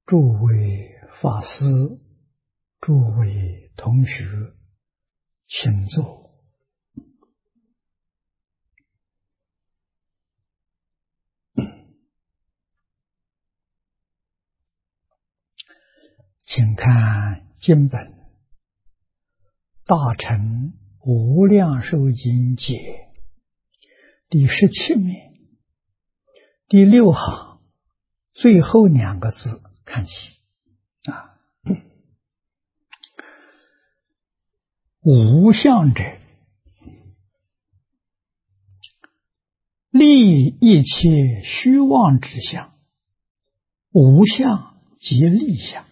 诸位法师，诸位同学，请坐。请看经本《大乘无量寿经解》第17面第6行最后2个字看起无相者，立一切虚妄之相，无相即立相。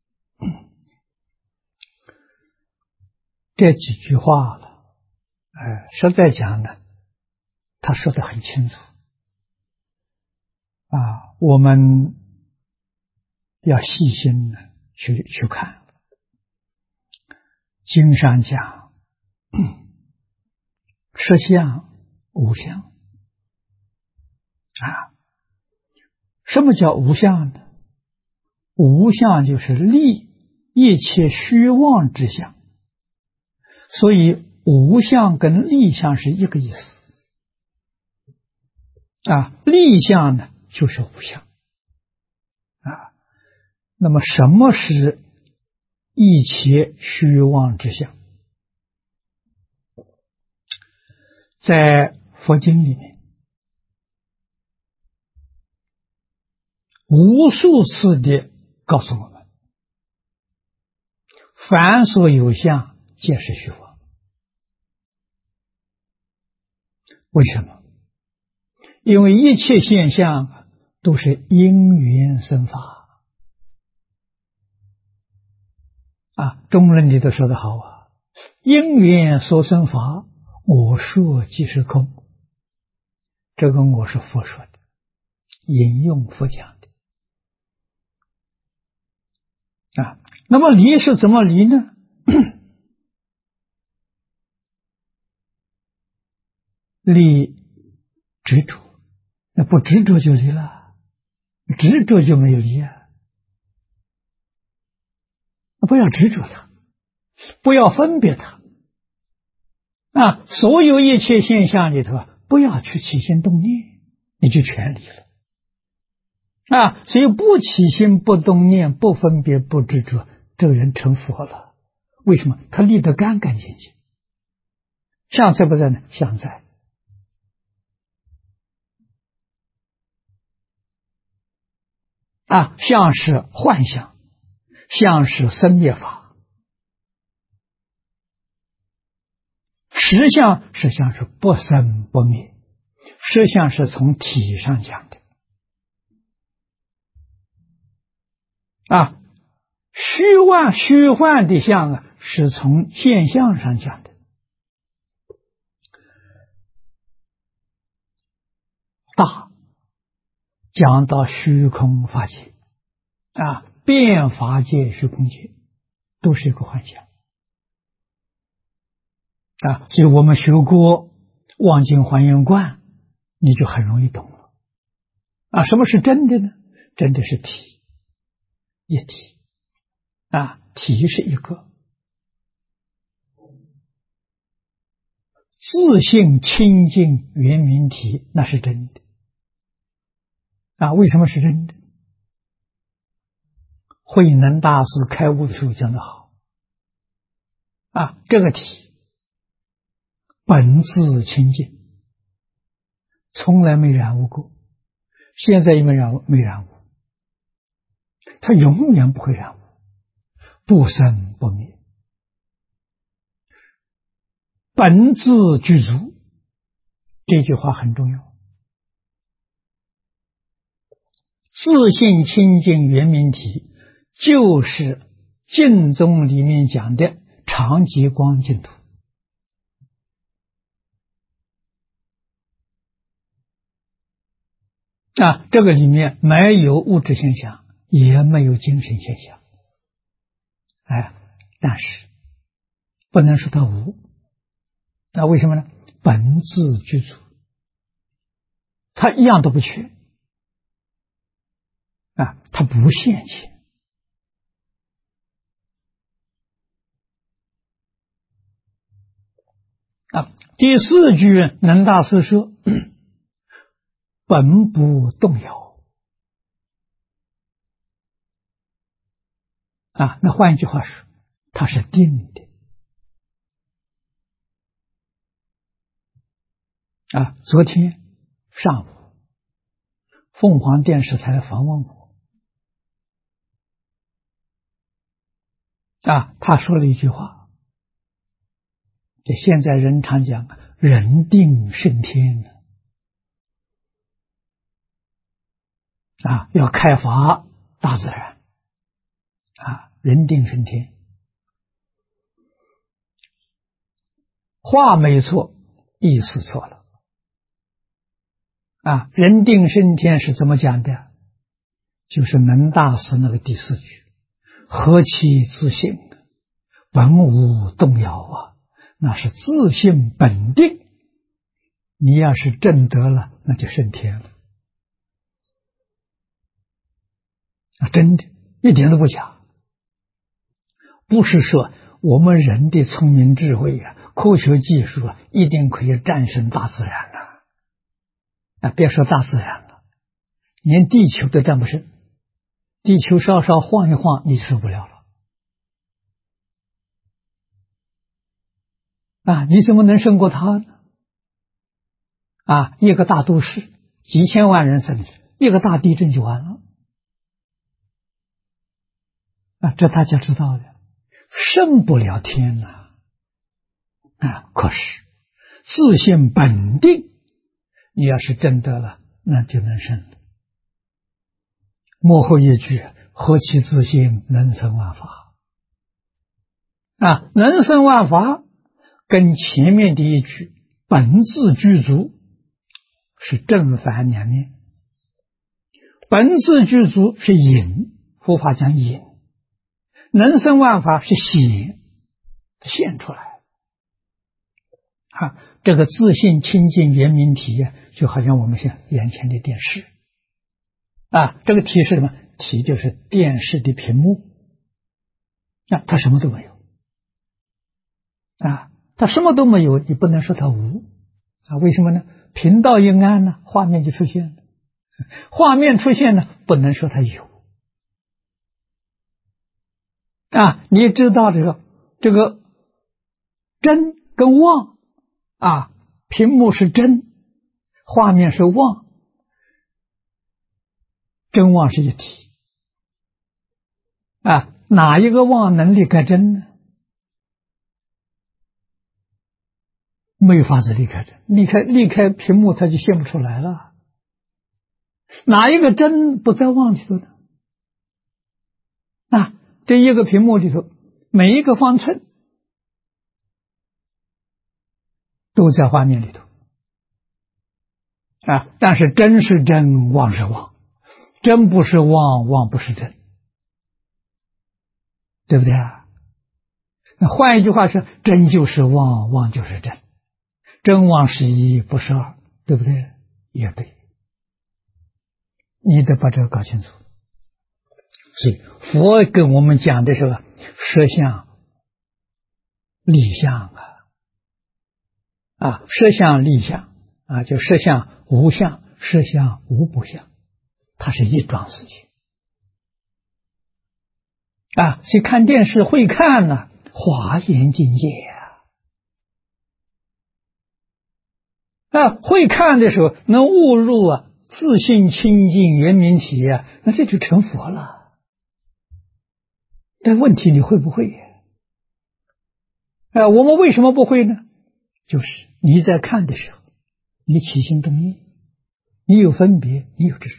这几句话了，实在讲呢，他说得很清楚我们要细心的去看。经上讲实相无相什么叫无相呢？无相就是立一切虚妄之相，所以无相跟立相是一个意思立相呢就是无相那么什么是一切虚妄之相？在佛经里面无数次的告诉我们，凡所有相皆是虚妄。为什么？因为一切现象都是因缘生法中论里头说得好因缘所生法，我说即是空。这个我是佛说的，引用佛讲的那么离是怎么离呢？离执着，那不执着就离了，执着就没有离不要执着它，不要分别它所有一切现象里头不要去起心动念，你就全离了所以不起心不动念不分别不执着，这个人成佛了。为什么？他离得干干净净。相在不在呢？相在相是幻象，相是生灭法，实相是不生不灭，实相是从体上讲的虚幻的相是从现象上讲的。大讲到虚空法界变法界虚空界都是一个幻象所以我们学过望境还原观，你就很容易懂了什么是真的呢？真的是体，一体体是一个自性清净圆明体，那是真的为什么是真的？慧能大师开悟的时候讲得好这个体本自清净，从来没染污过，现在也没染污，它永远不会染污，不生不灭，本自具足。这句话很重要。自性清净圆明体就是净宗里面讲的常寂光净土这个里面没有物质现象，也没有精神现象但是不能说它无为什么呢？本自具足，它一样都不缺它不现前第四句能大师说本不动摇那换一句话说，它是定的昨天上午凤凰电视台访问我他说了一句话，这现在人常讲人定胜天要开发大自然人定胜天，话没错，意思错了人定胜天是怎么讲的？就是能大师那个第四句，何其自信，本无动摇那是自信本定。你要是证得了，那就升天了真的，一点都不假。不是说我们人的聪明智慧科学技术一定可以战胜大自然别说大自然了，连地球都战不胜。地球稍稍晃一晃，你受不了了你怎么能胜过它呢？一个大都市，几千万人生，一个大地震就完了这大家知道的，胜不了天可是自信本定，你要是真得了，那就能胜了。幕后一句何其自信，能生万法能生万法跟前面的一句本自具足是正反两面。本自具足是隐，佛法讲隐，能生万法是显，现出来这个自信清净圆明体就好像我们现眼前的电视这个体是什么？体就是电视的屏幕它什么都没有它什么都没有，你不能说它无为什么呢？频道一按呢，画面就出现了，画面出现了，不能说它有你知道这个真跟妄屏幕是真，画面是妄，真妄是一体哪一个妄能离开真呢？没有法子离开真，离开屏幕它就现不出来了。哪一个真不在妄里头呢？这一个屏幕里头每一个方寸都在画面里头但是真是真，妄是妄，真不是妄，妄不是真，对不对那换一句话说，真就是妄，妄就是真，真妄是一，不是二，对不对？也对，你得把这个搞清楚。所以佛跟我们讲的是实相立相实相立相就实相无相，实相无不相，它是一桩事情所以看电视会看华严境界会看的时候能悟入自信清净圆明体那这就成佛了。但问题你会不会我们为什么不会呢？就是你在看的时候，你起心动念，你有分别，你有执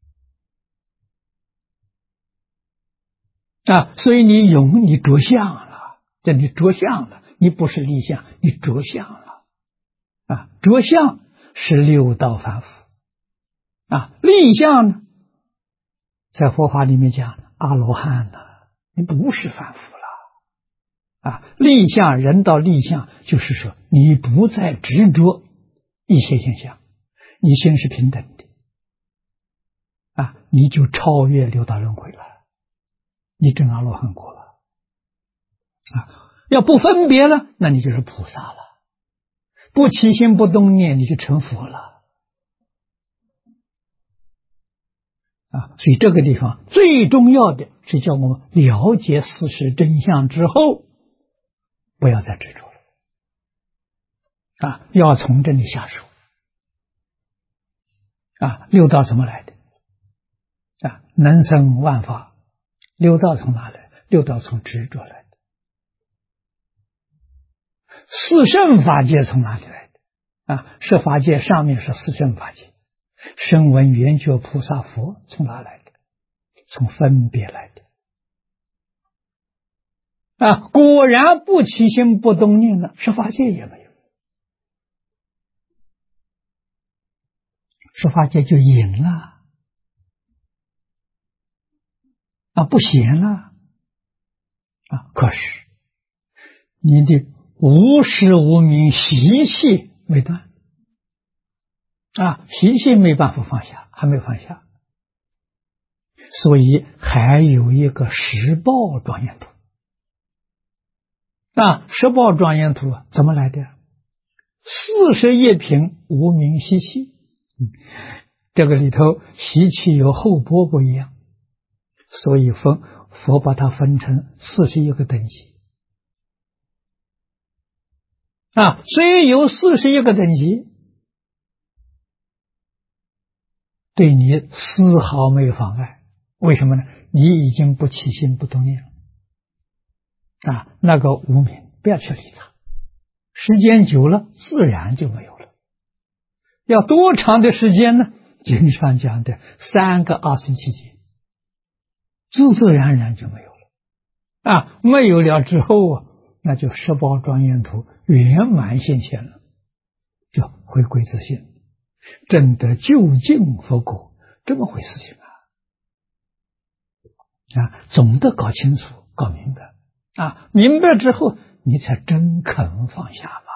着所以你着相了，你着相了，你不是立相，你着相了着相是六道凡夫立相呢，在佛法里面讲阿罗汉了，你不是凡夫了立相，人道立相就是说你不再执着一些现象，你心是平等的你就超越六道轮回了，你证阿罗汉果了要不分别了，那你就是菩萨了不起心不动念，你就成佛了啊！所以这个地方最重要的是叫我们了解事实真相之后，不要再执着了啊！要从这里下手啊！六道怎么来的啊？能生万法，六道从哪来？六道从执着来的。四圣法界从哪里来的啊？十法界上面是四圣法界，声闻缘觉菩萨佛从哪来的？从分别来的啊！果然不起心不动念了，十法界也没有，十法界就隐了啊，不显了啊。可是你的无始无明习气未断啊，习气没办法放下，还没放下，所以还有一个十报庄严图啊。十报庄严图怎么来的？41品无明习气，这个里头习气有厚薄不一样，所以佛把它分成41个等级啊。虽有41个等级，对你丝毫没有妨碍。为什么呢？你已经不起心不动念了啊。那个无明不要去理它，时间久了自然就没有了。要多长的时间呢？经上讲的3个27劫，自自然然就没有了啊。没有了之后啊，那就十报庄严图圆满现前了，就回归自性，证得究竟佛果，这么回事情啊！总得搞清楚搞明白啊，明白之后你才真肯放下吧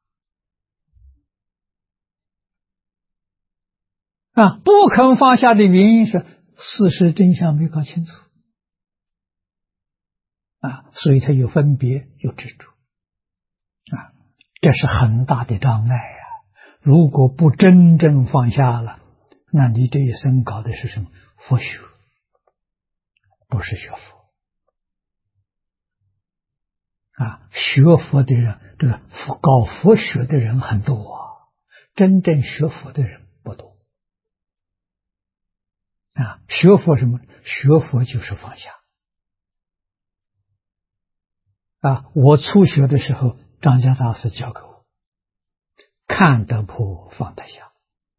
啊！不肯放下的原因是事实真相没搞清楚啊，所以他有分别有执着啊，这是很大的障碍啊。如果不真正放下了，那你这一生搞的是什么？佛学，不是学佛啊。学佛的人，这个搞佛学的人很多啊，真正学佛的人不多啊。学佛什么？学佛就是放下啊。我初学的时候，张家大师教给我，看得破，放得下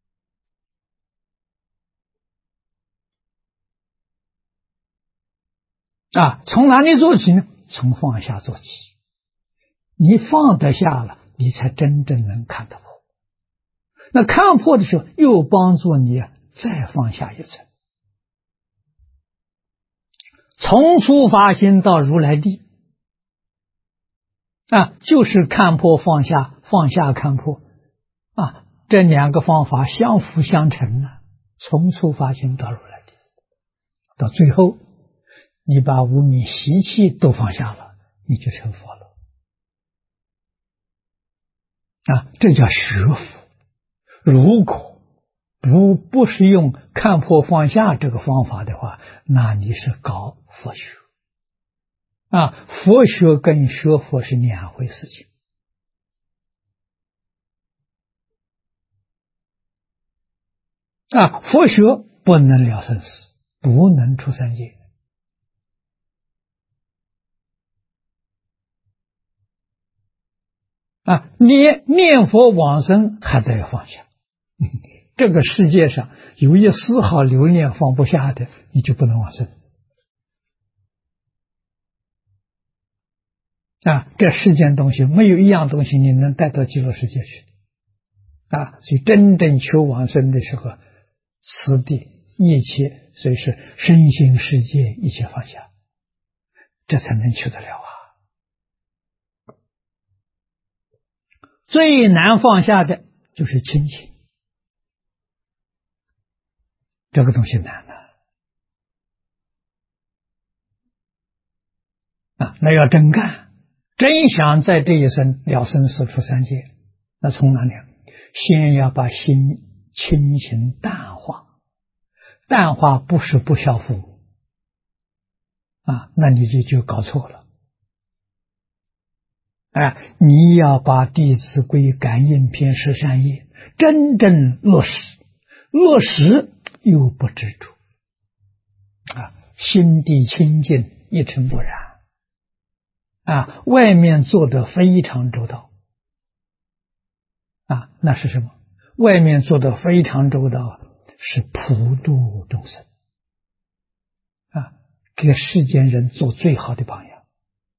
啊。从哪里做起呢？从放下做起。你放得下了，你才真正能看得破。那看破的时候，又帮助你再放下一层。从初发心到如来地啊，就是看破放下，放下看破啊，这两个方法相辅相成啊。从初发心到如来地，到最后你把无明习气都放下了，你就成佛了啊。这叫学佛。如果不是用看破放下这个方法的话，那你是搞佛学啊。佛学跟学佛是两回事情啊。佛学不能了生死，不能出三界啊。念佛往生还得要放下这个世界上有一丝毫留念放不下的，你就不能往生啊。这世间东西没有一样东西你能带到极乐世界去啊。所以真正求往生的时候，此地一切，所以是身心世界一切放下，这才能求得了啊。最难放下的就是亲情，这个东西难啊。那要真干，真想在这一生了生死出三界那从哪里？先要把心清醒淡化，淡化不是不孝父母啊，那你就搞错了。你要把《弟子规》感应篇十善业真正落实，落实又不执着心地清净，一尘不染外面做得非常周到那是什么？外面做得非常周到是普度众生给世间人做最好的榜样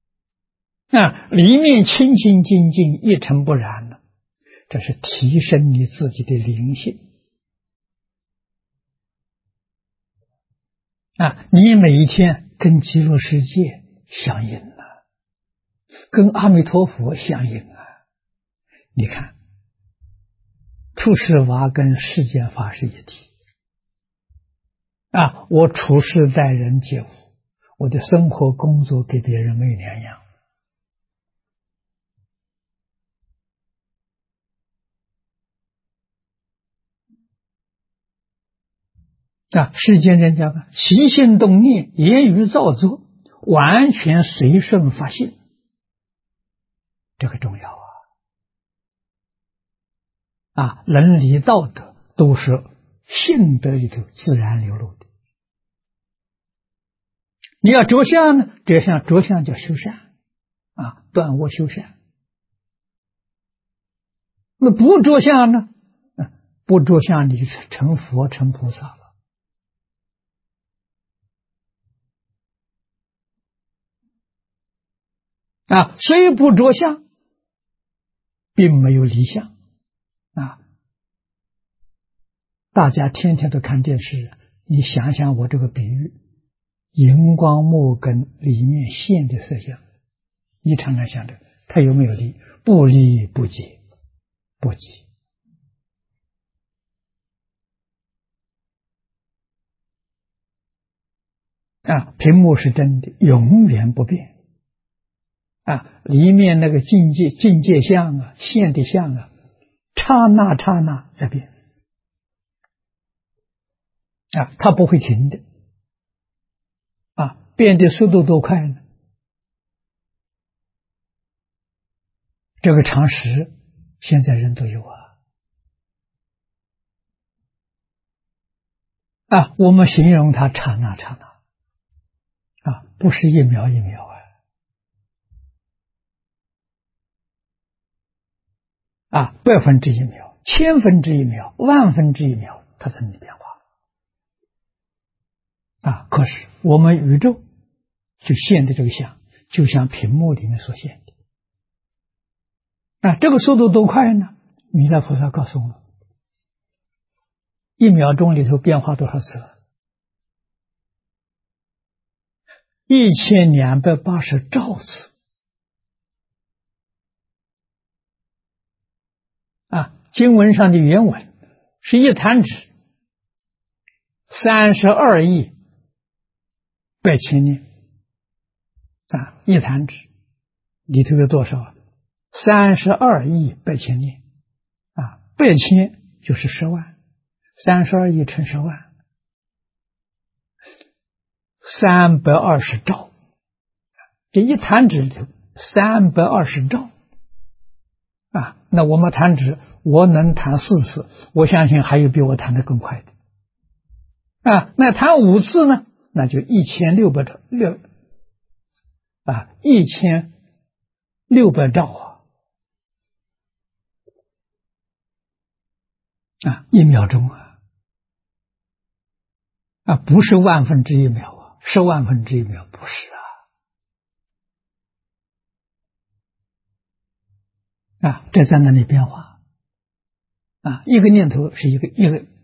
里面清清净净，一尘不染了，这是提升你自己的灵性你每一天跟极乐世界相应了，跟阿弥陀佛相应你看处世法跟世间法是一体我处世待人接物，我的生活工作给别人没有两样世间人讲起心动念，言语造作，完全随顺法性，这个重要伦理道德都是性德里头自然流露的。你要着相呢，着相叫修善断恶修善。那不着相呢？不着相你就成佛成菩萨了虽不着相，并没有离相大家天天都看电视，你想想我这个比喻，荧光幕跟里面线的色相，你常常想着它有没有离？不离不解，不解屏幕是真的，永远不变里面那个境界相线的相刹那在变它不会停的变的速度多快呢？这个常识现在人都有我们形容它刹那不是一秒一秒百分之一秒，千分之一秒，万分之一秒，它才能变化可是我们宇宙就现的这个相，就像屏幕里面所现的这个速度多快呢？弥勒菩萨告诉我们，1秒钟里头变化多少次？1280兆次经文上的原文是一弹指32亿百千年一弹指里头有多少？32亿百千年百千就是10万，32亿乘10万，320兆，这一弹指里头320兆那我们弹指，我能弹4次，我相信还有比我弹得更快的那弹5次呢？那就1600兆1600兆1秒钟不是万分之一秒10万分之一秒，不是这在那里变化一个念头是一个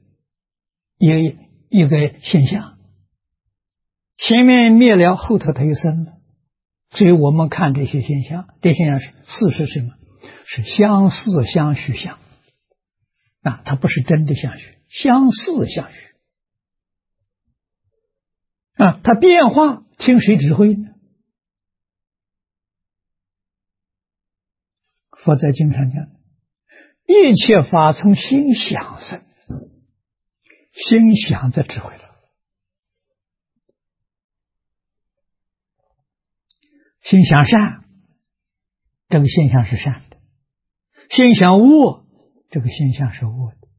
现象，前面灭了，后头它又生了，所以我们看这些现象，这些现象是什么？是相似相续相它不是真的相续，相似相续它变化听谁指挥呢？佛在经上讲， 一切法从心想生，心想则智慧了。心想善，这个现象是善的；心想恶，这个现象是恶的。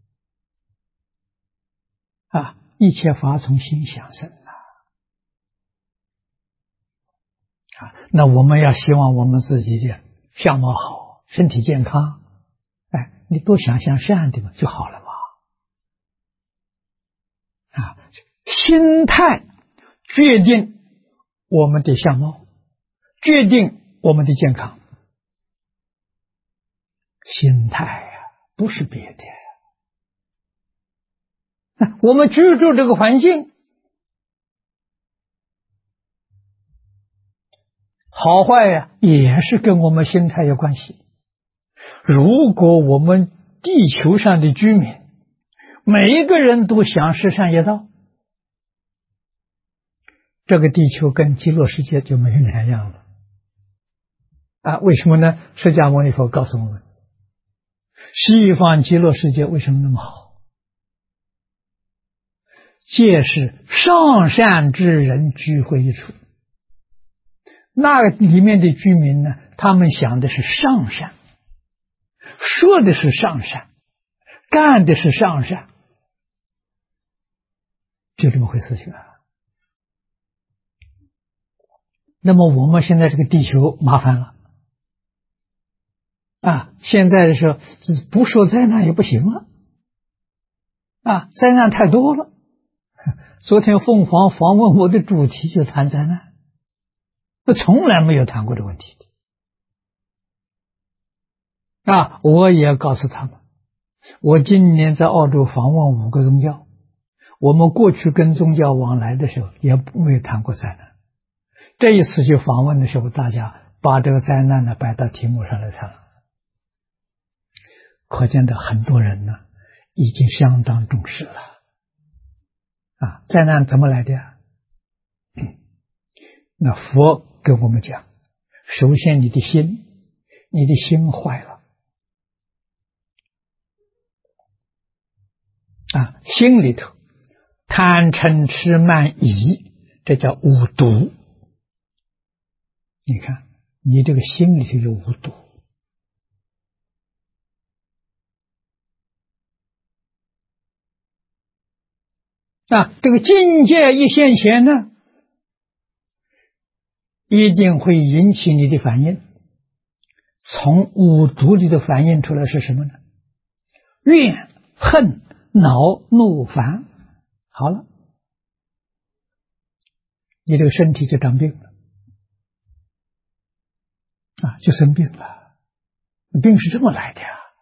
一切法从心想生那我们要希望我们自己的相貌好，身体健康，你多想想善的嘛就好了嘛。心态决定我们的相貌，决定我们的健康。心态不是别的。我们居住这个环境好坏也是跟我们心态有关系。如果我们地球上的居民每一个人都想十善业道，这个地球跟极乐世界就没两样了。为什么呢？释迦牟尼佛告诉我们，西方极乐世界为什么那么好？皆是上善之人聚会一处。那里面的居民呢，他们想的是上善，说的是上善，干的是上善，就这么回事情那么我们现在这个地球麻烦了现在的时候不说灾难也不行了灾难太多了。昨天凤凰访问我的主题就谈灾难，从来没有谈过这个问题我也告诉他们，我今年在澳洲访问5个宗教，我们过去跟宗教往来的时候也没有谈过灾难，这一次去访问的时候，大家把这个灾难呢摆到题目上来谈了，可见的很多人呢已经相当重视了灾难怎么来的那佛跟我们讲，首先你的心坏了心里头贪嗔痴慢疑，这叫五毒。你看你这个心里头有五毒这个境界一现前呢，一定会引起你的反应。从五毒里的反应出来是什么呢？怨恨恼怒烦。好了，你这个身体就长病了就生病了。病是这么来的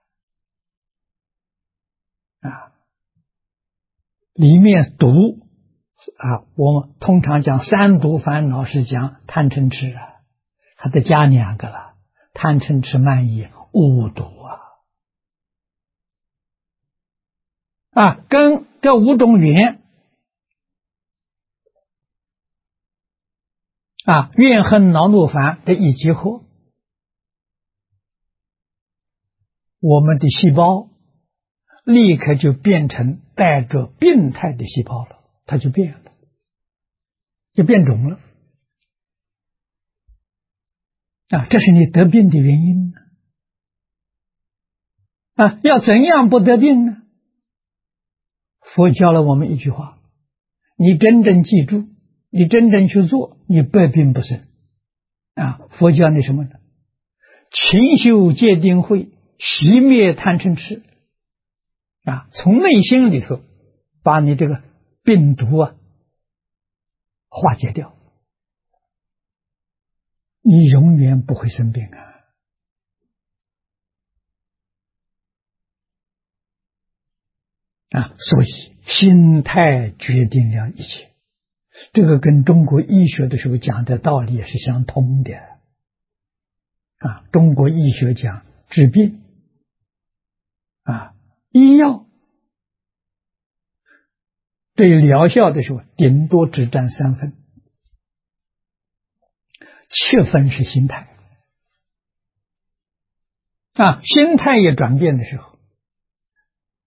里面毒我们通常讲三毒烦恼是讲贪嗔痴还得加2个了，贪嗔痴慢疑五毒跟这5种缘怨恨恼怒烦的一结合，我们的细胞立刻就变成带着病态的细胞了，它就变了，就变种了这是你得病的原因要怎样不得病呢？佛教了我们一句话，你真正记住，你真正去做，你百病不生佛教你什么呢？勤修戒定慧，熄灭贪嗔痴从内心里头把你这个病毒化解掉，你永远不会生病所以心态决定了一切，这个跟中国医学的时候讲的道理也是相通的中国医学讲治病医药对疗效的时候顶多只占3分，7分是心态心态也转变的时候，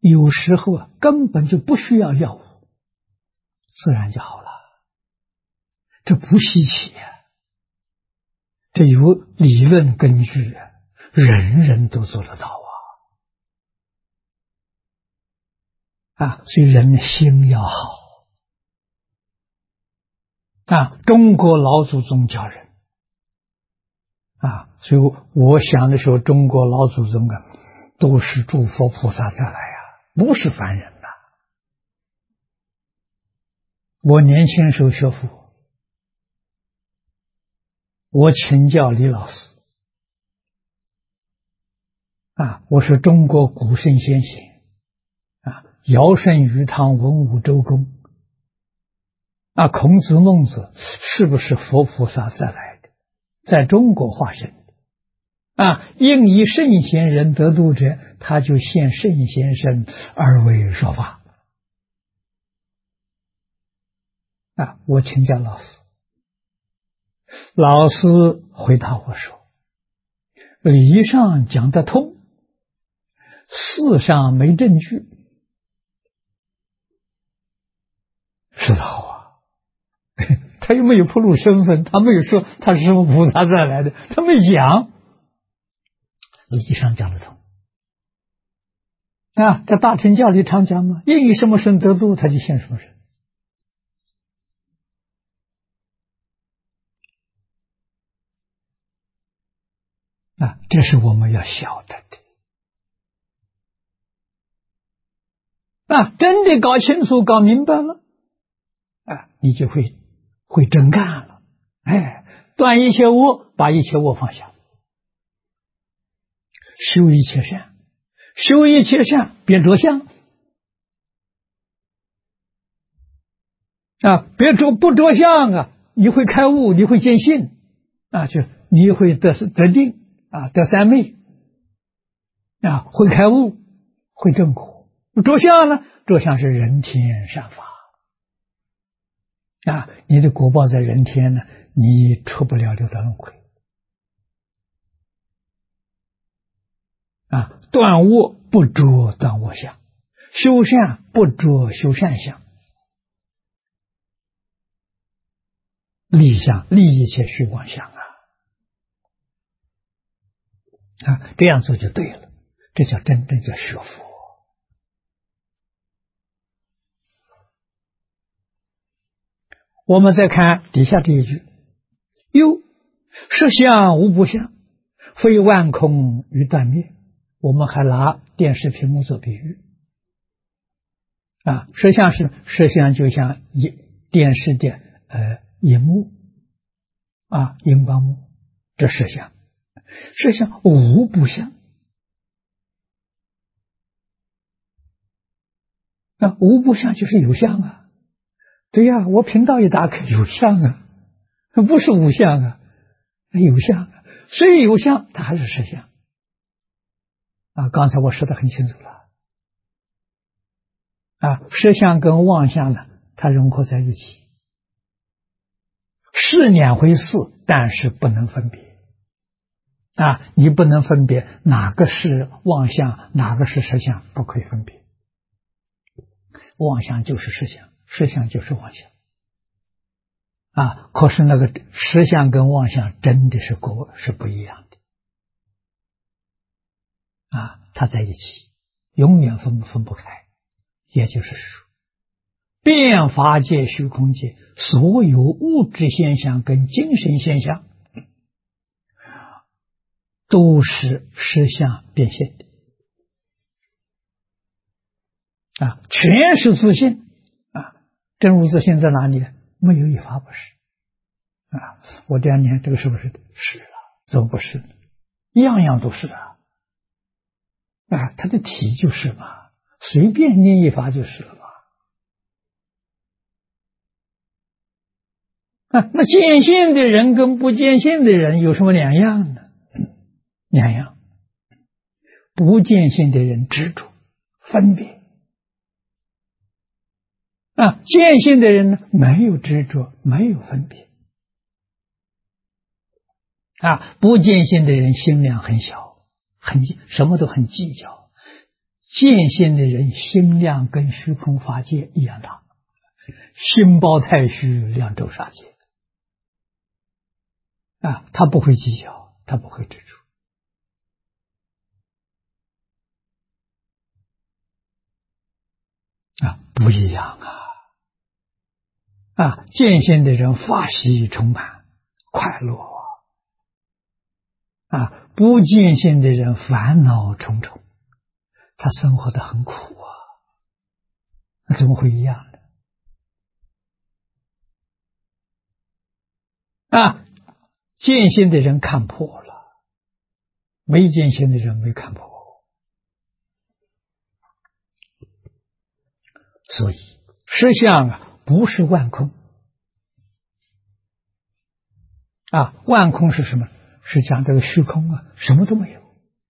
有时候根本就不需要药物，自然就好了，这不稀奇呀，这有理论根据啊，人人都做得到所以人的心要好中国老祖宗教人所以我想的时候，中国老祖宗都是诸佛菩萨再来不是凡人我年轻时候学佛，我请教李老师我说中国古圣先贤尧舜禹汤文武周公孔子孟子是不是佛菩萨再来的，在中国化身应以圣贤人得度者，他就现圣贤身而为说法我请教老师，老师回答我说，理上讲得通，事上没证据。是的好他又没有暴露身份，他没有说他是菩萨再来的，他没讲，理上讲得通在大乘教里常讲嘛，应以什么身得度，他就现什么身这是我们要晓得的真的搞清楚搞明白了你就会真干了断一切恶，把一切恶放下，修一切善，修一切善别着相别不着相你会开悟，你会见性就你会得定得三昧会开悟，会证果。着相呢，着相是人天善法你的果报在人天呢，你出不了六道轮回断恶不着断恶相，修善不着修善相，立相立一切虚妄相这样做就对了，这叫真正叫学佛。我们再看底下这一句，又实相无不相，非万空于断灭。我们还拿电视屏幕做比喻实相就像电视的荧幕荧光幕，这实相无不相无不相就是有相对呀，我频道一打开有相不是无相有相虽有相它还是实相刚才我说的很清楚了实相跟妄相呢，它融合在一起，是两回事，但是不能分别你不能分别哪个是妄相，哪个是实相，不可以分别。妄想就是实相，实相就是妄想可是那个实相跟妄想真的是不一样的它在一起永远分不开。也就是说，遍法界虚空界所有物质现象跟精神现象都是实相变现的全是自信真如自信在哪里？没有一法不是我这样念这个是不是是了？怎么不是？样样都是它的体就是嘛，随便念一法就是了嘛那见性的人跟不见性的人有什么两样呢？两样。不见性的人执着分别见性的人呢，没有执着，没有分别不见性的人心量很小，什么都很计较， 见性的人心量跟虚空法界一样大，心包太虚，量周沙界啊，他不会计较，他不会执着啊，不一样啊！见性的人法喜充满，快乐啊！不见性的人烦恼重重，他生活的很苦啊，那怎么会一样呢？啊，见性的人看破了，没见性的人没看破，所以实相啊，不是万空啊，万空是什么？是讲这个虚空啊，什么都没有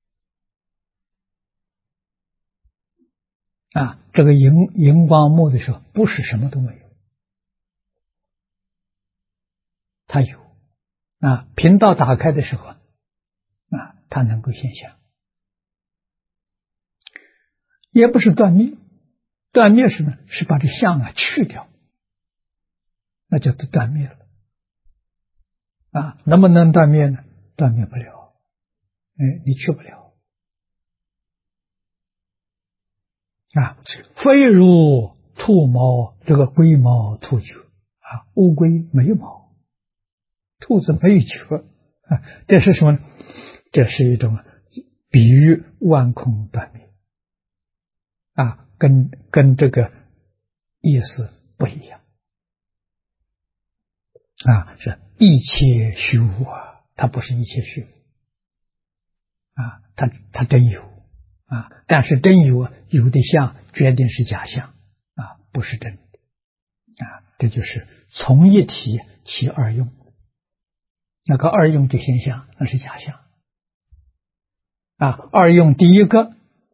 啊。这个荧光幕的时候，不是什么都没有，它有啊。频道打开的时候啊，它能够现象，也不是断灭。断灭是什么？是把这相啊去掉，那就断灭了啊。能不能断灭呢？断灭不了，你去不了啊。非如兔毛，这个龟毛兔角啊，乌龟没有毛，兔子没有角啊，这是什么呢？这是一种比喻万空断灭啊，跟这个意思不一样啊，是一切虚无啊，它不是一切虚无啊，它真有啊，但是真有啊，有的相决定是假象啊，不是真的啊，这就是从一体起二用，那个二用的现象那是假象啊，二用第一个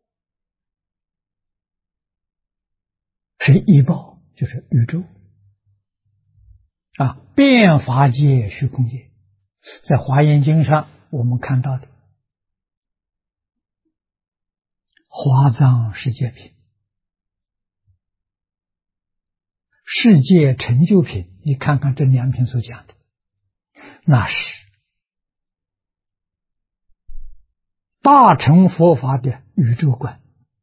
是一报，就是宇宙啊，变法界虚空界，在华严经上我们看到的华藏世界品、世界成就品，你看看这两品所讲的，那是大乘佛法的宇宙观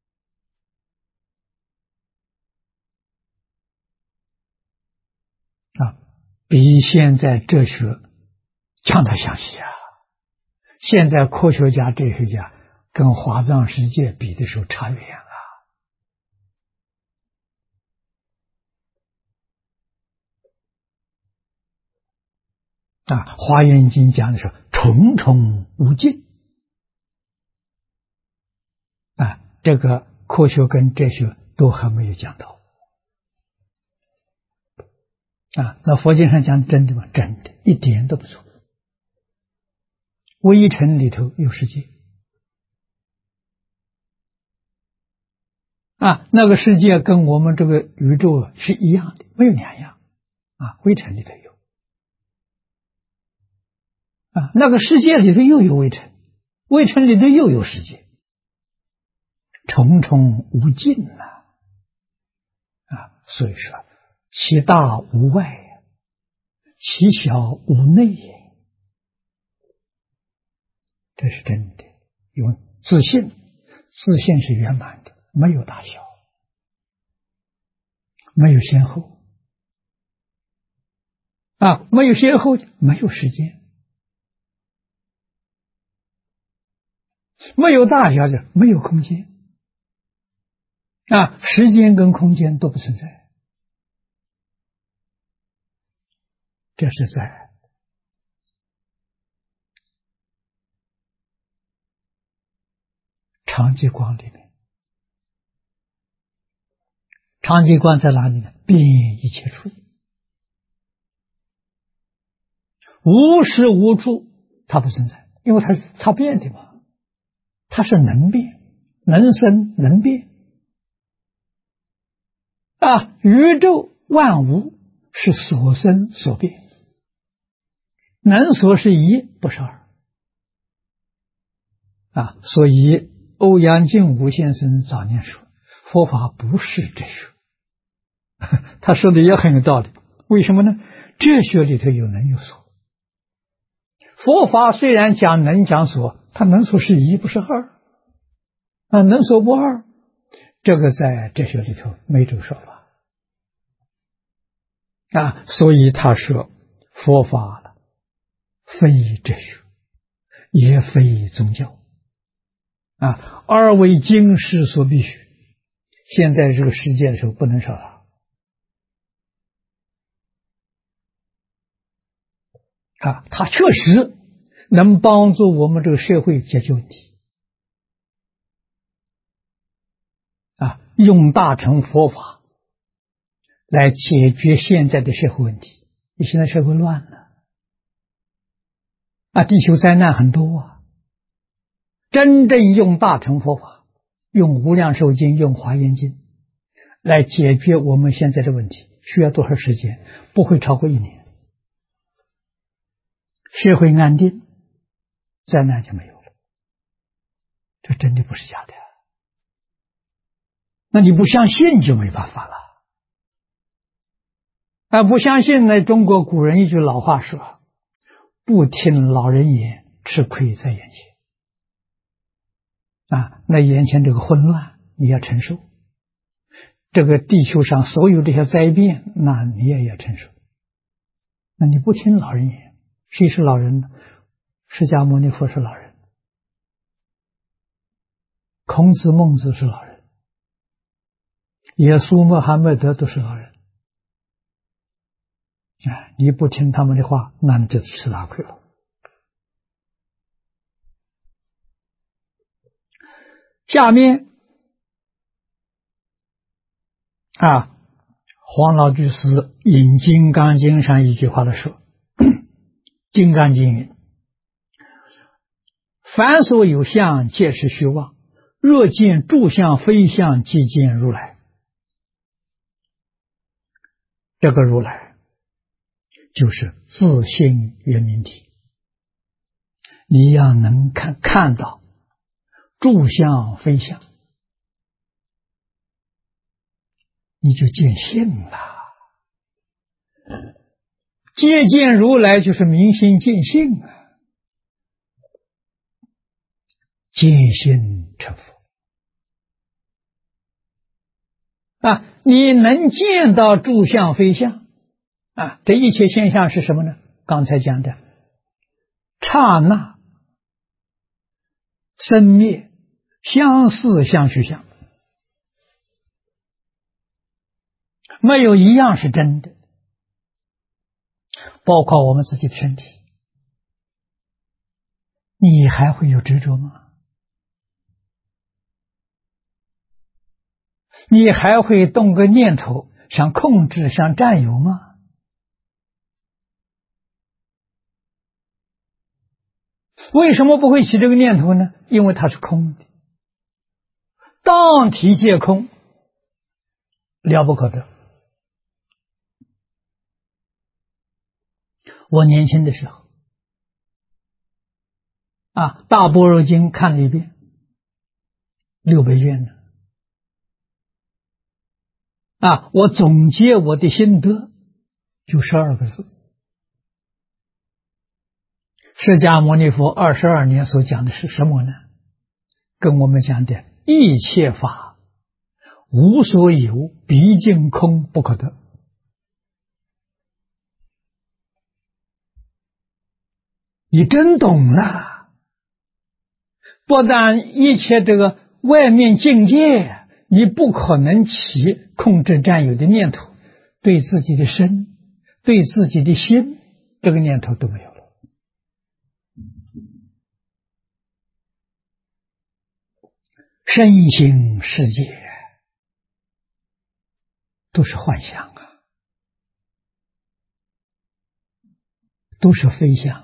啊，比现在哲学讲得详细啊。现在科学家、哲学家跟华藏世界比的时候差远了啊。华严经讲的是重重无尽啊，这个科学跟哲学都还没有讲到啊。那佛经上讲真的吗？真的，一点都不错。微尘里头有世界啊，那个世界跟我们这个宇宙是一样的，没有两样啊。微尘里头有啊，那个世界里头又有微尘，微尘里头又有世界，重重无尽啊，所以说其大无外，其小无内，这是真的。因为自信是圆满的，没有大小，没有先后啊，没有先后，没有时间，没有大小的，没有空间啊，时间跟空间都不存在，这是在常寂光里面。常寂光在哪里呢？遍一切处，无时无处它不存在，因为它变的嘛，它是能变、能生、能变啊。宇宙万物是所生所变，能所是一，不是二啊。所以欧阳靖武先生早年说，佛法不是哲学。他说的也很有道理。为什么呢？哲学里头有能有所，佛法虽然讲能讲所，它能所是一不是二啊，能所不二，这个在哲学里头没这个说法啊。所以他说佛法非哲学，也非宗教啊，而为经世所必须。现在这个世界的时候不能少它啊，它确实能帮助我们这个社会解决问题啊，用大乘佛法来解决现在的社会问题。你现在社会乱了啊，地球灾难很多啊，真正用大乘佛法，用无量寿经，用华严经来解决我们现在的问题，需要多少时间？不会超过1年，社会安定，灾难就没有了。这真的不是假的。那你不相信就没办法了。不相信呢，中国古人一句老话说，不听老人言，吃亏在眼前啊。那眼前这个混乱你要承受，这个地球上所有这些灾变，那你也要承受。那你不听老人言，谁是老人呢？释迦牟尼佛是老人，孔子孟子是老人，耶稣穆罕默德都是老人啊！你不听他们的话，那你就吃大亏了。下面黄老居士引《金刚经》上一句话来说，《金刚经》云：凡所有相，皆是虚妄。若见诸相非相，即见如来。这个如来就是自性圆明体。你要能看到诸相非相，你就见性了。接见如来就是明心见性啊，见性成佛啊！你能见到诸相非相啊？这一切现象是什么呢？刚才讲的刹那生灭相似相虚相，没有一样是真的，包括我们自己的身体。你还会有执着吗？你还会动个念头想控制想占有吗？为什么不会起这个念头呢？因为它是空的，当体皆空，了不可得。我年轻的时候大般若经看了一遍，600卷呢我总结我的心得就12个字。释迦牟尼佛22年所讲的是什么呢？跟我们讲的一切法无所有，毕竟空不可得。你真懂了，不但一切这个外面境界你不可能起控制占有的念头，对自己的身对自己的心这个念头都没有了。身心世界都是幻象都是非相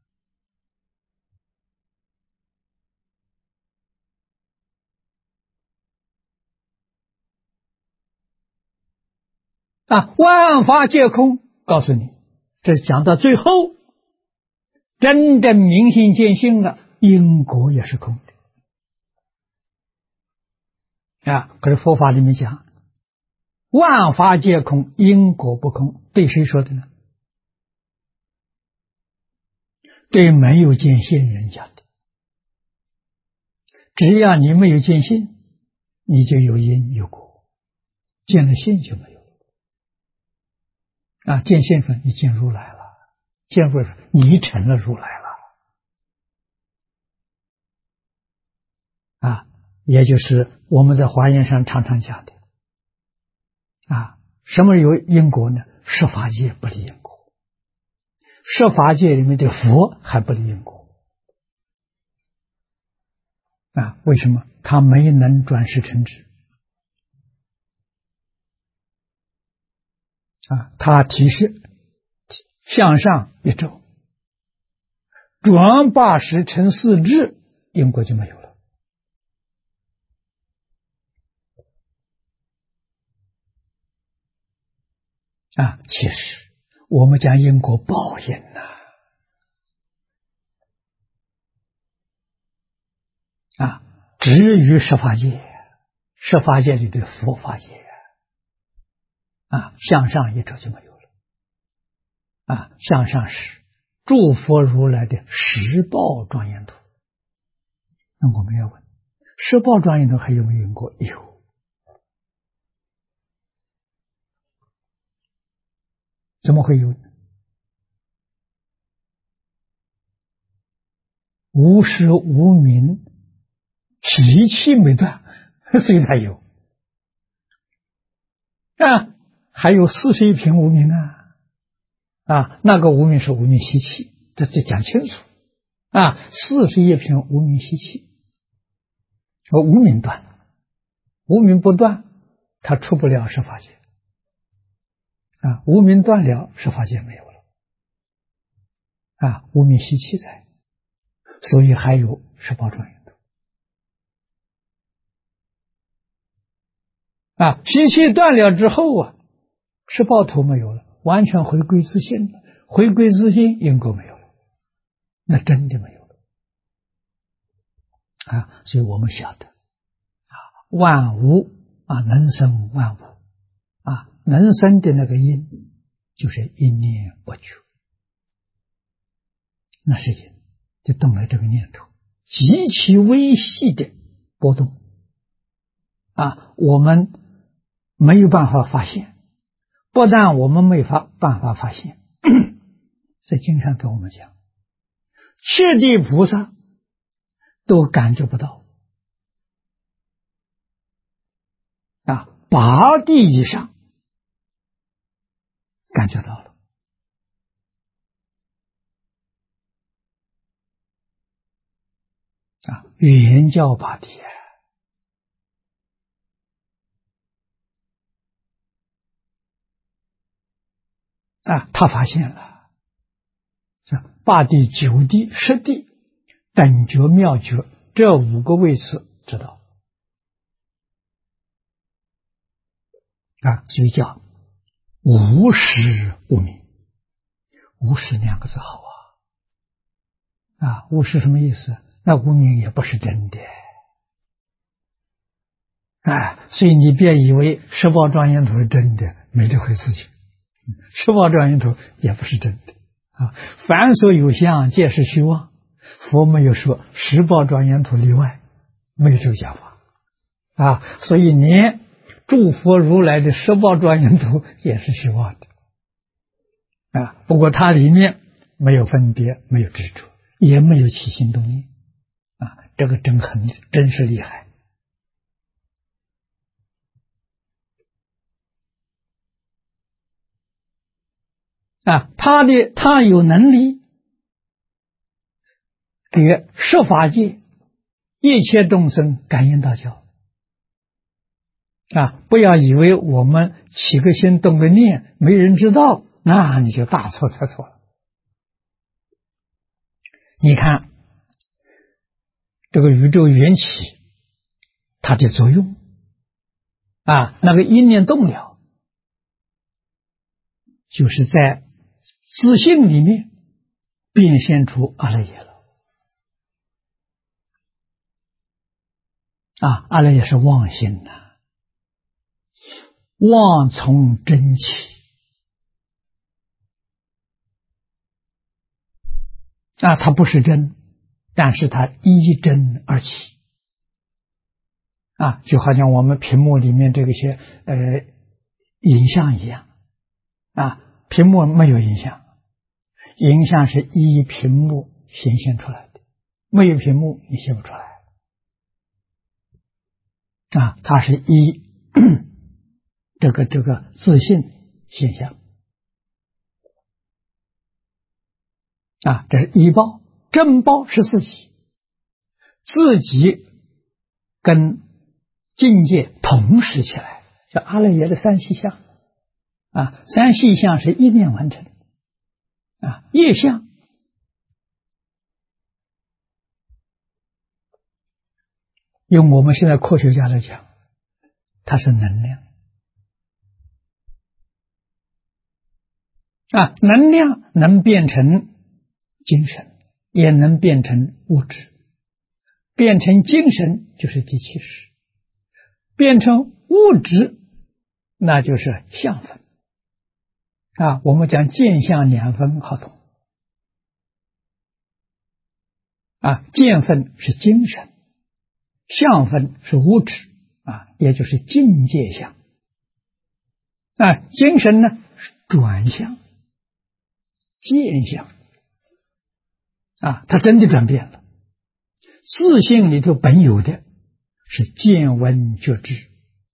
万法皆空。告诉你，这讲到最后，真正明心见性了，因果也是空的。 可是佛法里面讲，万法皆空，因果不空，对谁说的呢？对没有见性人讲的。只要你没有见性，你就有因有果，见了性就没有了。见性说你见如来了，见如来你成了如来了。也就是我们在华严上常常讲的什么有因果呢？十法界不离因果，十法界里面的佛还不离因果为什么？他没能转世成智他提示向上一周，转80成4智，因果就没有了其实我们讲因果报应止于十法界，十法界里的佛法界向上一周就没有了向上是诸佛如来的十报庄严土。那我们要问，十报庄严土还有没有因果？有。怎么会有呢？无始无明，习气没断，所以才有还有41品无明那个无明是无明习气，这讲清楚41品无明习气，无明断，无明不断，他出不了十法界无明断了，十法界没有了无明习气在，所以还有十报庄严土习气断了之后十报土没有了，完全回归自性了，回归自性，因果没有了，那真的没有了所以我们晓得万物能生万物能生的那个因就是一念不觉，那是因，就动了这个念头，极其微细的波动我们没有办法发现，不但我们没办法发现在经上跟我们讲，七地菩萨都感觉不到8地以上感觉到了圆教8地他发现了8地、9地、10地等觉妙觉这5个位次知道所以叫无始无明。无始2个字好无始什么意思？那无明也不是真的所以你别以为十报庄严土是真的，没这回事情。十报庄严土也不是真的凡所有相，皆是虚妄。佛没有说十报庄严土例外，没有这个讲法所以连诸佛如来的十报庄严土也是虚妄的不过它里面没有分别，没有执着，也没有起心动念这个真是厉害他有能力给十法界一切众生感应道交不要以为我们起个心动个念没人知道，那你就大错特错了。你看这个宇宙缘起它的作用那个一念动了，就是在自性里面变现出阿赖耶了阿赖耶是妄心妄从真起啊，它不是真，但是它依真而起啊，就好像我们屏幕里面这个些影像一样啊，屏幕没有影像，影像是依屏幕显现出来的，没有屏幕你写不出来啊，它是依这个自性现象啊，这是依报，真报是自己跟境界同时起来，叫阿赖耶的三细相啊，三细相是一念完成啊，业相用我们现在科学家来讲，它是能量啊，能量能变成精神，也能变成物质，变成精神就是第七识，变成物质那就是相分啊，我们讲见相两分好懂啊，见分是精神，相分是物质啊，也就是境界相啊，精神呢是转向见相啊，它真的转变了，自性里头本有的是见闻觉知，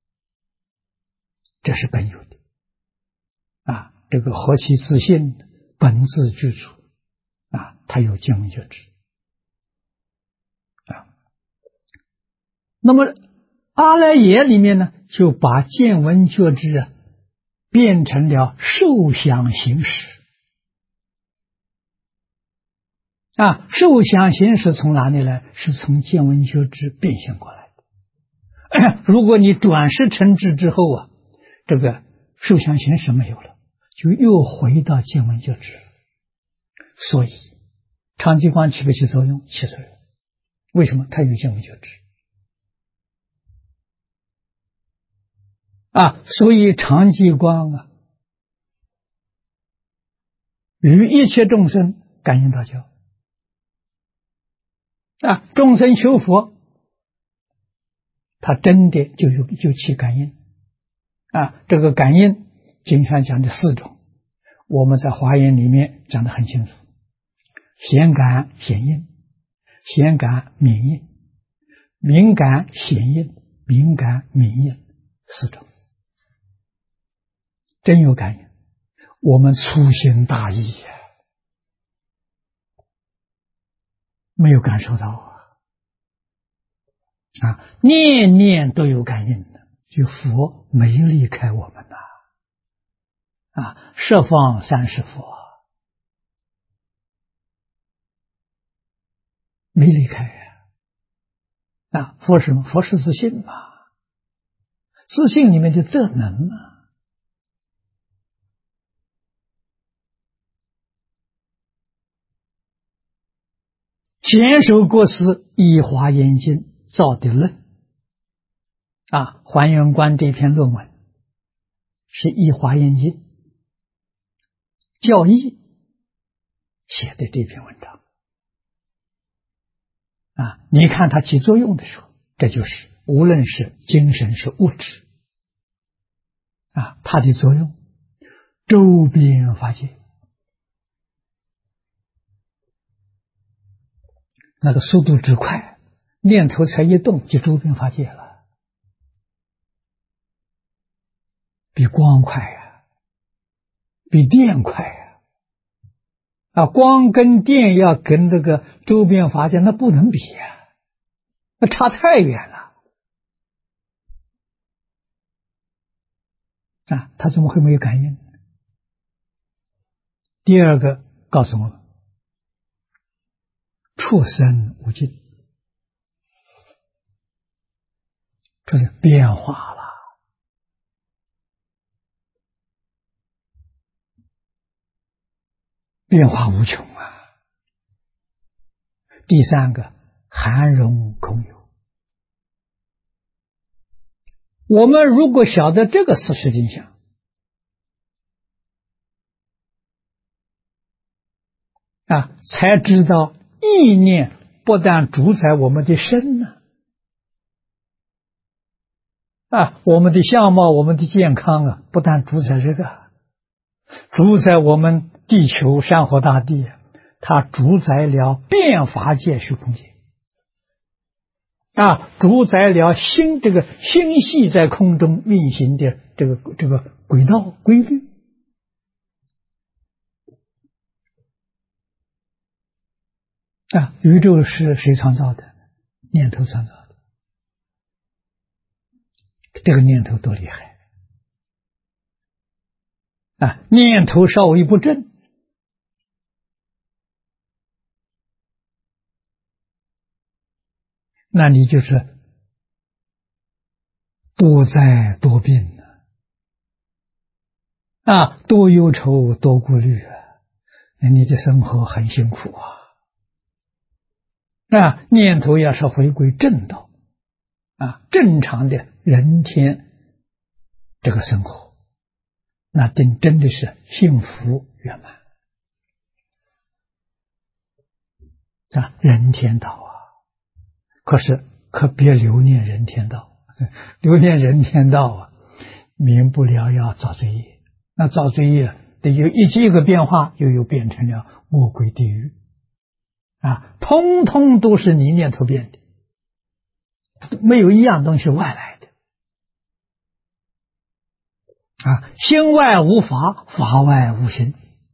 这是本有的啊，这个何其自性本自具足啊，它有见闻觉知啊。那么阿赖耶里面呢，就把见闻觉知啊变成了受想行识啊，受想行识从哪里来？是从见闻觉知变现过来的。如果你转世成智之后啊，这个受想行识没有了，就又回到见闻觉知了。所以长激光起不起作用？起作用。为什么？它有见闻觉知啊，所以长激光啊，与一切众生感应道交啊，众生修佛，他真的就起感应啊。这个感应经常讲的四种，我们在华严里面讲得很清楚：显感、显应、显感、敏应、敏感、显应、敏感、敏应，四种。真有感应，我们粗心大意呀，没有感受到啊，念念都有感应的，就佛没离开我们呐啊，十方三世佛没离开啊，佛是什么？佛是自性嘛，自性里面的德能嘛。前首国师以华严经造的论啊，还原观这篇论文是以华严经教义写的这篇文章啊，你看它起作用的时候，这就是无论是精神是物质啊，它的作用周边法界那个速度之快，念头才一动就周边法界了，比光快啊，比电快啊，光跟电要跟这个周边法界那不能比啊，那差太远了啊，它怎么会没有感应？第二个告诉我们，畜生无尽，这是变化了，变化无穷啊。第三个，含容空有， 我们如果晓得这个事实真相，才知道意念不但主宰我们的身呢，我们的相貌、我们的健康不但主宰这个，主宰我们地球、山河大地，它主宰了变法界、虚空界，主宰了这个星系在空中运行的这个轨道规律。宇宙是谁创造的？念头创造的。这个念头多厉害念头稍微不正，那你就是多灾多病多忧愁多顾虑你的生活很辛苦念头要是回归正道正常的人天这个生活，那真的是幸福圆满人天道可别留恋人天道，留恋人天道免不了要造罪业，那造罪业得有一个变化，又变成了魔鬼地狱通通都是你念头变的，没有一样东西外来的心外无法，法外无心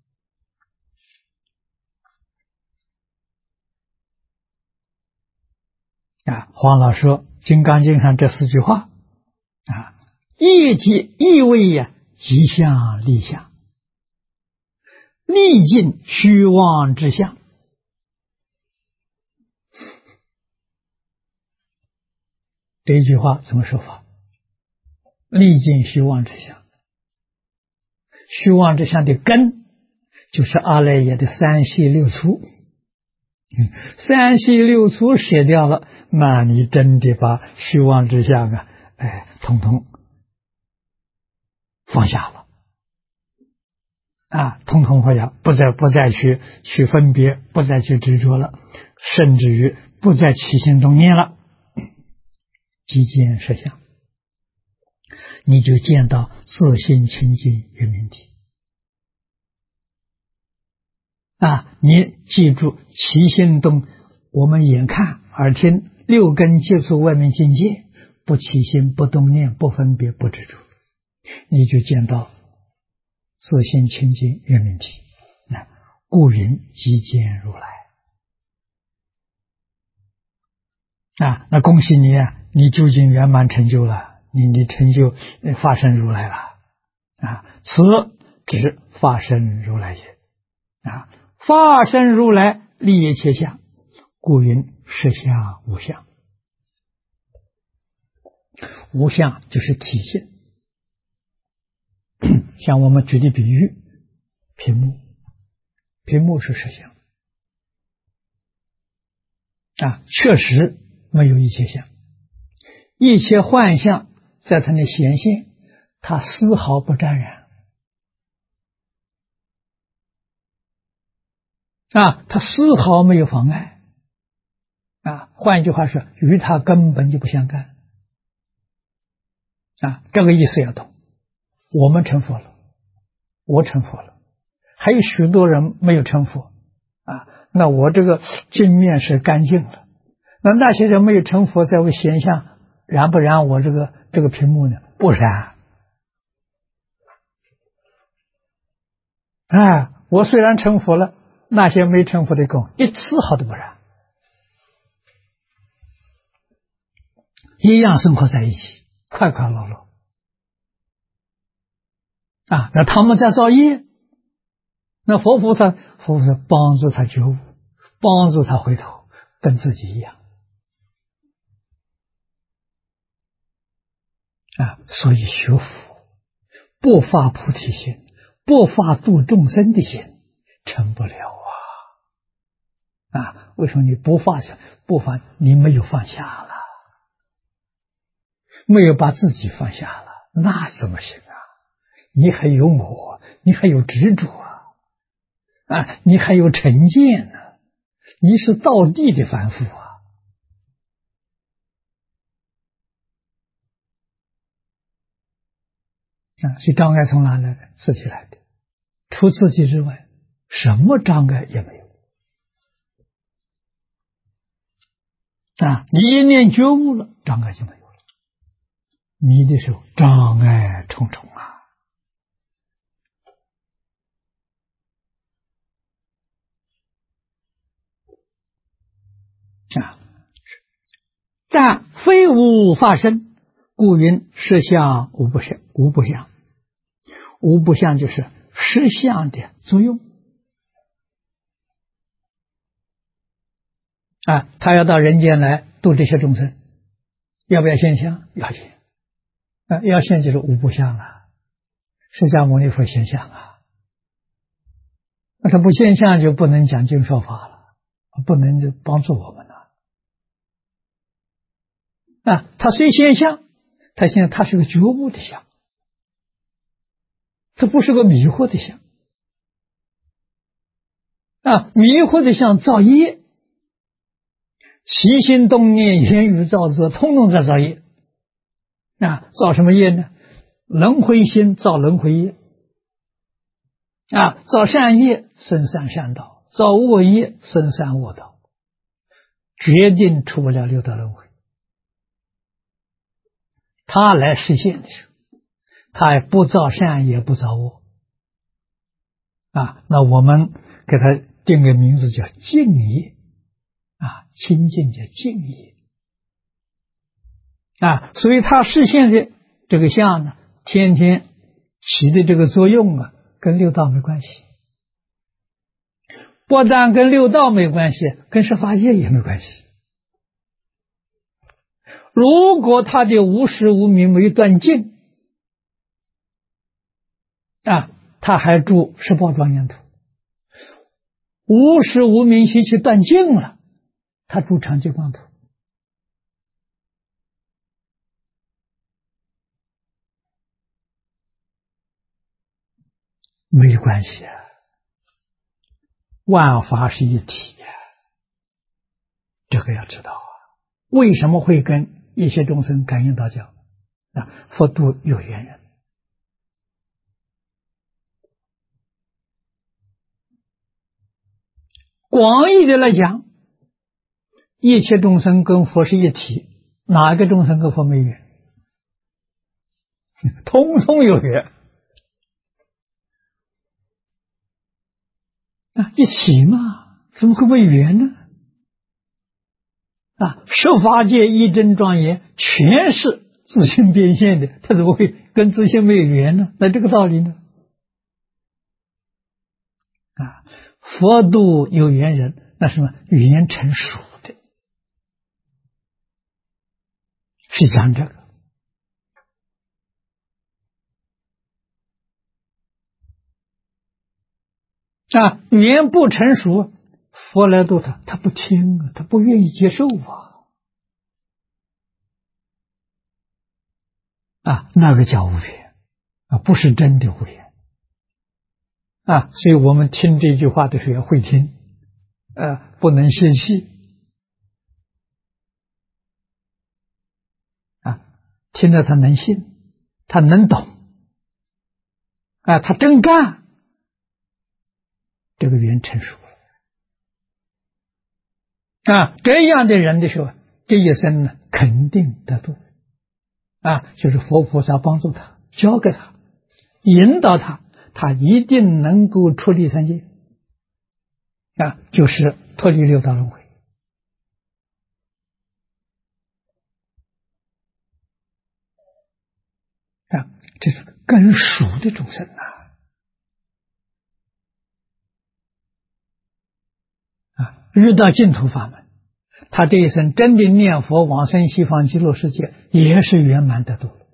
黄老说《金刚经》上这4句话意味吉祥利相，历尽虚妄之相。这一句话怎么说法？历尽虚妄之相，虚妄之相的根就是阿赖耶的三细六粗，三细六粗舍掉了，那你真的把虚妄之相统统放下了统统放下，不再去分别，不再去执着了，甚至于不再起心动念了，即见实相，你就见到自性清净圆明体你记住起心动，我们眼看耳听六根接触外面境界，不起心不动念不分别不执着，你就见到自性清净圆明体，故云即见如来那恭喜你你究竟圆满成就了，你成就法身如来了此指法身如来也法身如来立一切相，故云实相无相。无相就是体现，像我们举的比喻，屏幕是实相确实没有一切相，一切幻象在它的显现，它丝毫不沾染它丝毫没有妨碍换一句话说，与它根本就不相干这个意思要懂。我们成佛了，我成佛了，还有许多人没有成佛那我这个镜面是干净了，那些人没有成佛，在为显相燃不燃我这个屏幕呢？不燃我虽然成佛了，那些没成佛的功一丝毫都不燃，一样生活在一起，快快乐乐那他们在造业，那佛菩萨帮助他觉悟，帮助他回头，跟自己一样所以学佛不发菩提心，不发度众生的心，成不了为什么你不发？你没有放下了。 没有把自己放下了，那怎么行啊？你还有我，你还有执着你还有成见呢，你是道地的凡夫所以障碍从哪来的？自己来的，除自己之外，什么障碍也没有你一念觉悟了，障碍就没有了。迷的时候，障碍重重但非无法身，故云实相无不相，无不相。无不相就是实相的作用他要到人间来度这些众生，要不要现象？要现要现就是无不相释迦牟尼佛现象那他不现象就不能讲经说法了，不能就帮助我们了他虽现象，他现在他是个觉悟的相，这不是个迷惑的相迷惑的相造业，起心动念言语造作，通通在造业造什么业呢？轮回心造轮回业造善业生善善道，造恶业生善恶道，决定出不了六道轮回。他来实现的时候，他也不造善也不造恶那我们给他定个名字叫净业清净叫净业所以他实现的这个相呢，天天起的这个作用跟六道没关系，不但跟六道没关系，跟十法界也没关系。如果他的无始无明没断尽他还住十报庄严土，无始无明习气断尽了，他住常寂光土。没关系万法是一体这个要知道为什么会跟一些众生感应道交佛度有缘人。广义的来讲，一切众生跟佛是一体，哪一个众生跟佛没缘？通通有缘一起嘛，怎么会没缘呢？十法界一真庄严全是自性变现的，他怎么会跟自性没有缘呢？那这个道理呢？佛度有缘人，那什么缘成熟的，是讲这个缘不成熟，佛来度他，他不听他不愿意接受那个叫无缘不是真的无缘所以我们听这句话的时候要会听不能泄气听了他能信，他能懂他真干，这个缘成熟了这样的人的时候，这一生呢肯定得度就是佛菩萨帮助他，教给他，引导他，他一定能够出离三界就是脱离六道轮回这是更熟的众生遇到净土法门，他这一生真的念佛往生西方极乐世界，也是圆满得度了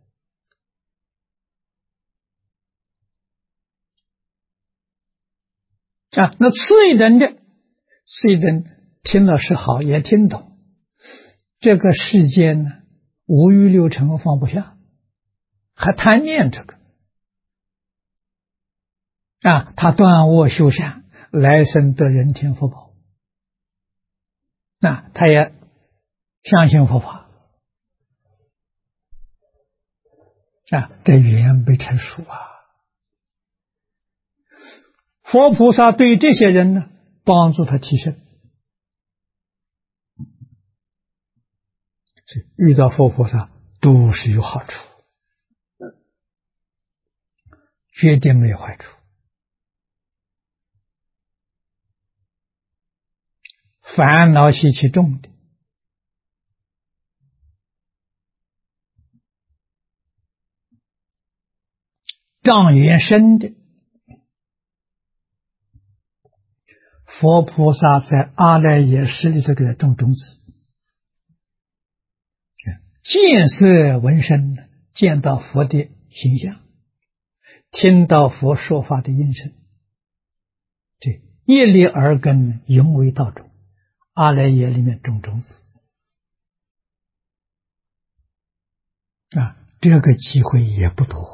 那次一等听了是好，也听懂这个世间呢五欲六尘放不下，还贪念这个他断恶修善，来生得人天福报。他也相信佛法这缘被成熟佛菩萨对这些人呢，帮助他提升。遇到佛菩萨都是有好处，绝对没有坏处。烦恼习气重的，障缘深的，佛菩萨在阿赖耶识里头给他种种子，见色闻声，见到佛的形象，听到佛说法的音声，这业力耳根永为道种，阿赖耶里面种种子这个机会也不多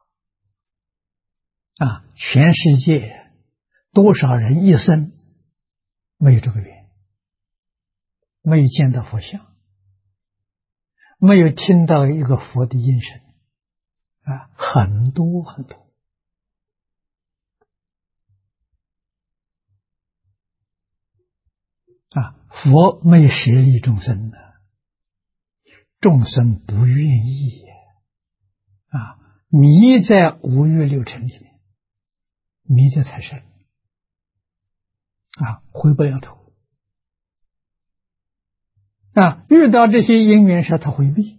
全世界多少人一生没有这个缘，没有见到佛像，没有听到一个佛的音声很多很多佛没舍利众生的，众生不愿意迷在五欲六尘里面，迷得太深回不了头遇到这些因缘时他回避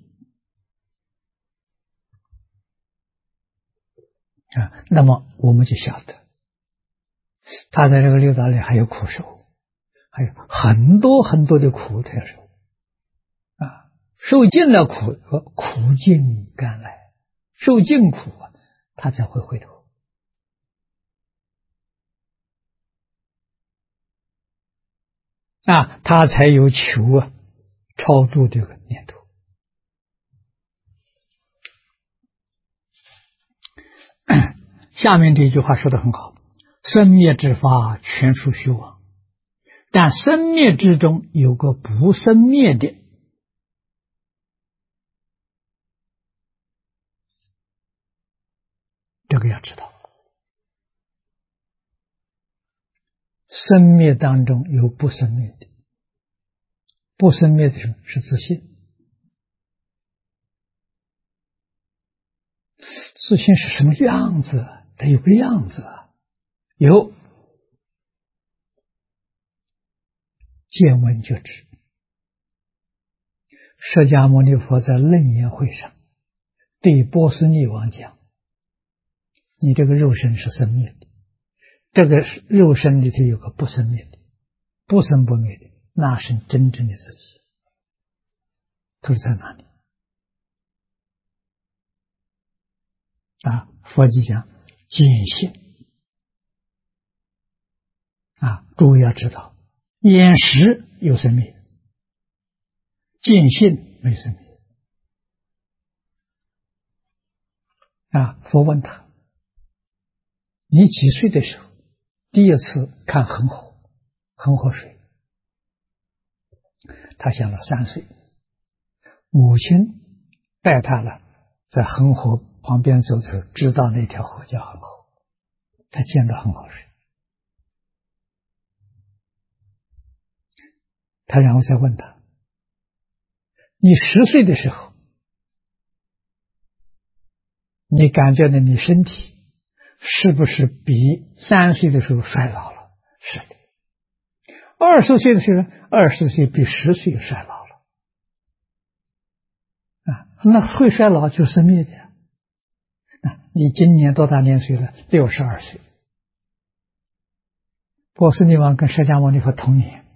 那么我们就晓得他在这个六道里还有苦受，还有很多很多的苦他要受受尽了苦，苦尽甘来，受尽苦他才会回头他才有求超度这个念头下面这句话说得很好，生灭之法全属虚妄，但生灭之中有个不生灭的，这个要知道，生灭当中有不生灭的，不生灭的是自信，自信是什么样子？它有个样子有见闻觉知。释迦牟尼佛在楞严会上对波斯匿王讲，你这个肉身是生灭的，这个肉身里头有个不生灭的，不生不灭的，那是真正的自己，都是在哪里佛就讲见性诸位要知道，眼识有生灭，见性没有生灭佛问他，你几岁的时候第一次看恒河水？他想了3岁，母亲带他了，在恒河旁边走的时候，知道那条河叫恒河，他见到恒河水。他然后再问他，你10岁的时候，你感觉到你身体是不是比3岁的时候衰老了？是的。20岁的时候，20岁比10岁衰老了那会衰老就生灭的你今年多大年岁了？62岁。波斯匿王跟释迦牟尼佛同年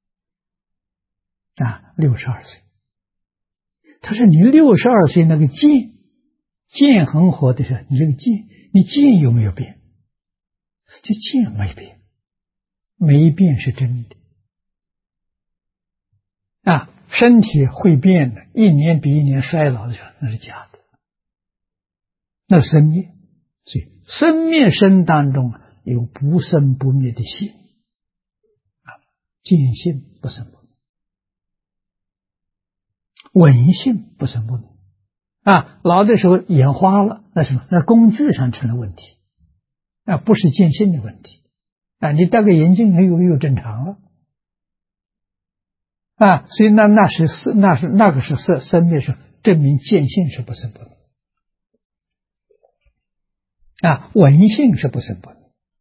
62岁。他说你62岁那个见恒河的时候，你这个你见有没有变？这见没变，没变是真的身体会变的，一年比一年衰老的时候，那是假的，那是生灭。所以生灭身当中有不生不灭的性，见性不生不灭，闻性不生不灭。老的时候眼花了，那什么？那工具上成了问题，不是见性的问题。你戴个眼镜又正常了。所以那个是生灭是证明见性是不生不灭。闻性是不生不灭。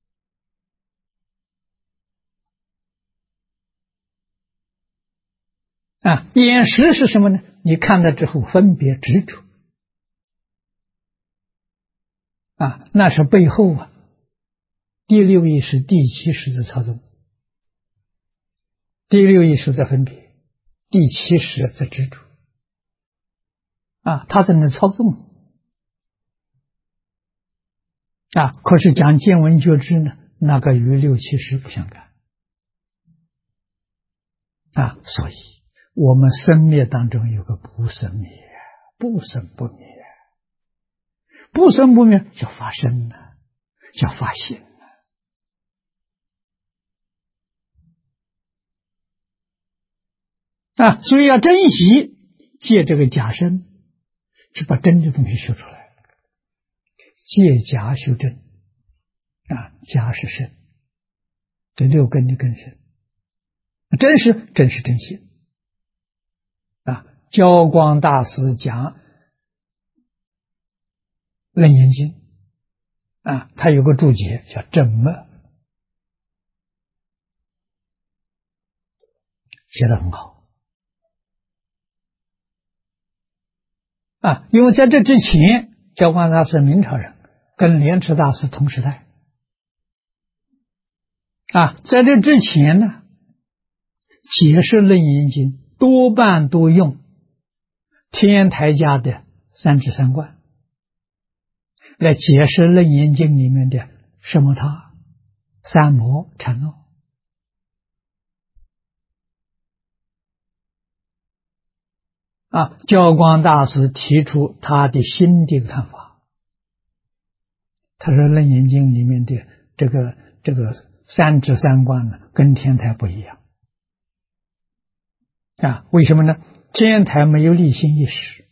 眼识是什么呢？你看了之后分别执着。那是背后第六意识、第七识的操纵。第六意识在分别，第七识在执着。它在那操纵。可是讲见闻觉知呢，那个与六七识不相干。所以我们生灭当中有个不生灭，不生不灭，不生不灭叫发生呢，叫发现呢。所以要珍惜，借这个假身，是把真的东西修出来。借假修真，假是身，这六根的根身，真是真心。教光大师讲《楞严经》，他有个注解叫正默，写得很好。因为在这之前，教光大师明朝人，跟莲池大师同时代。在这之前呢，解释楞严经多半都用天台家的三智三观来解释楞严经里面的奢摩他、三摩、禅那。教光大师提出他的新的看法，他说楞严经里面的这个三智三观呢，跟天台不一样。为什么呢？天台没有立心意识，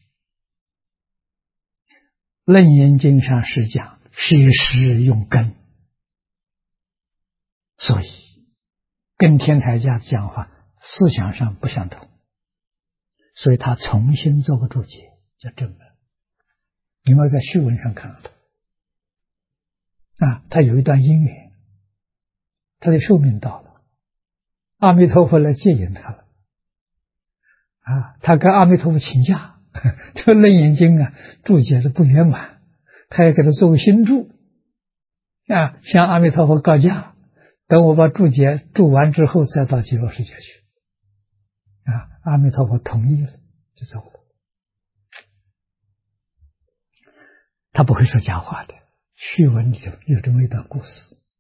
楞严经上是讲时时用根，所以跟天台家讲法思想上不相同，所以他重新做个注解叫正门。你们在序文上看到他有一段因缘，他的寿命到了，阿弥陀佛来接引他了。他跟阿弥陀佛请假，这楞严经注解的不圆满，他也给他做个新注，向阿弥陀佛告假，等我把注解注完之后再到极乐世界去。阿弥陀佛同意了，就走了。他不会说假话的，序文里头有这么一段故事。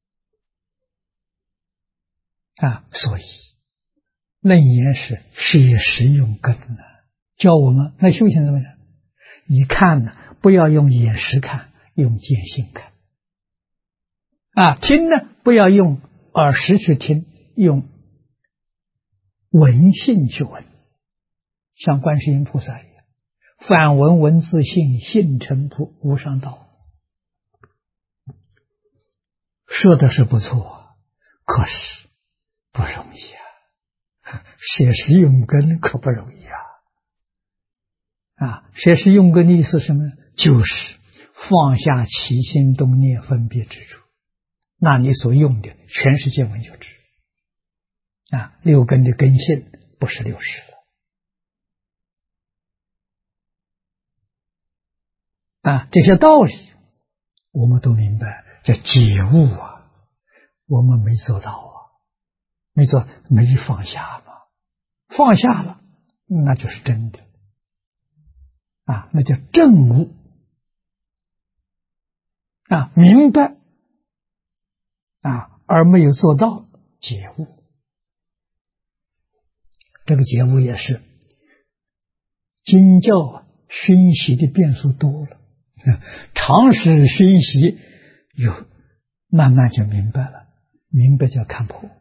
所以楞严是写实用根教我们那修行怎么样？你看不要用眼识看，用见性看。听不要用耳识去听，用闻性去闻，像观世音菩萨一样，反闻闻自性，性成无上道。说的是不错，可是不容易写实用根可不容易写实用根的意思是什么呢？就是放下起心动念分别执着，那你所用的全是见闻觉知六根的根性不是六识了这些道理我们都明白，叫解悟我们没做到没放下嘛，放下了那就是真的那叫正悟明白而没有做到解悟。这个解悟也是经教啊，熏习的变数多了，常识熏习，慢慢就明白了，明白叫看破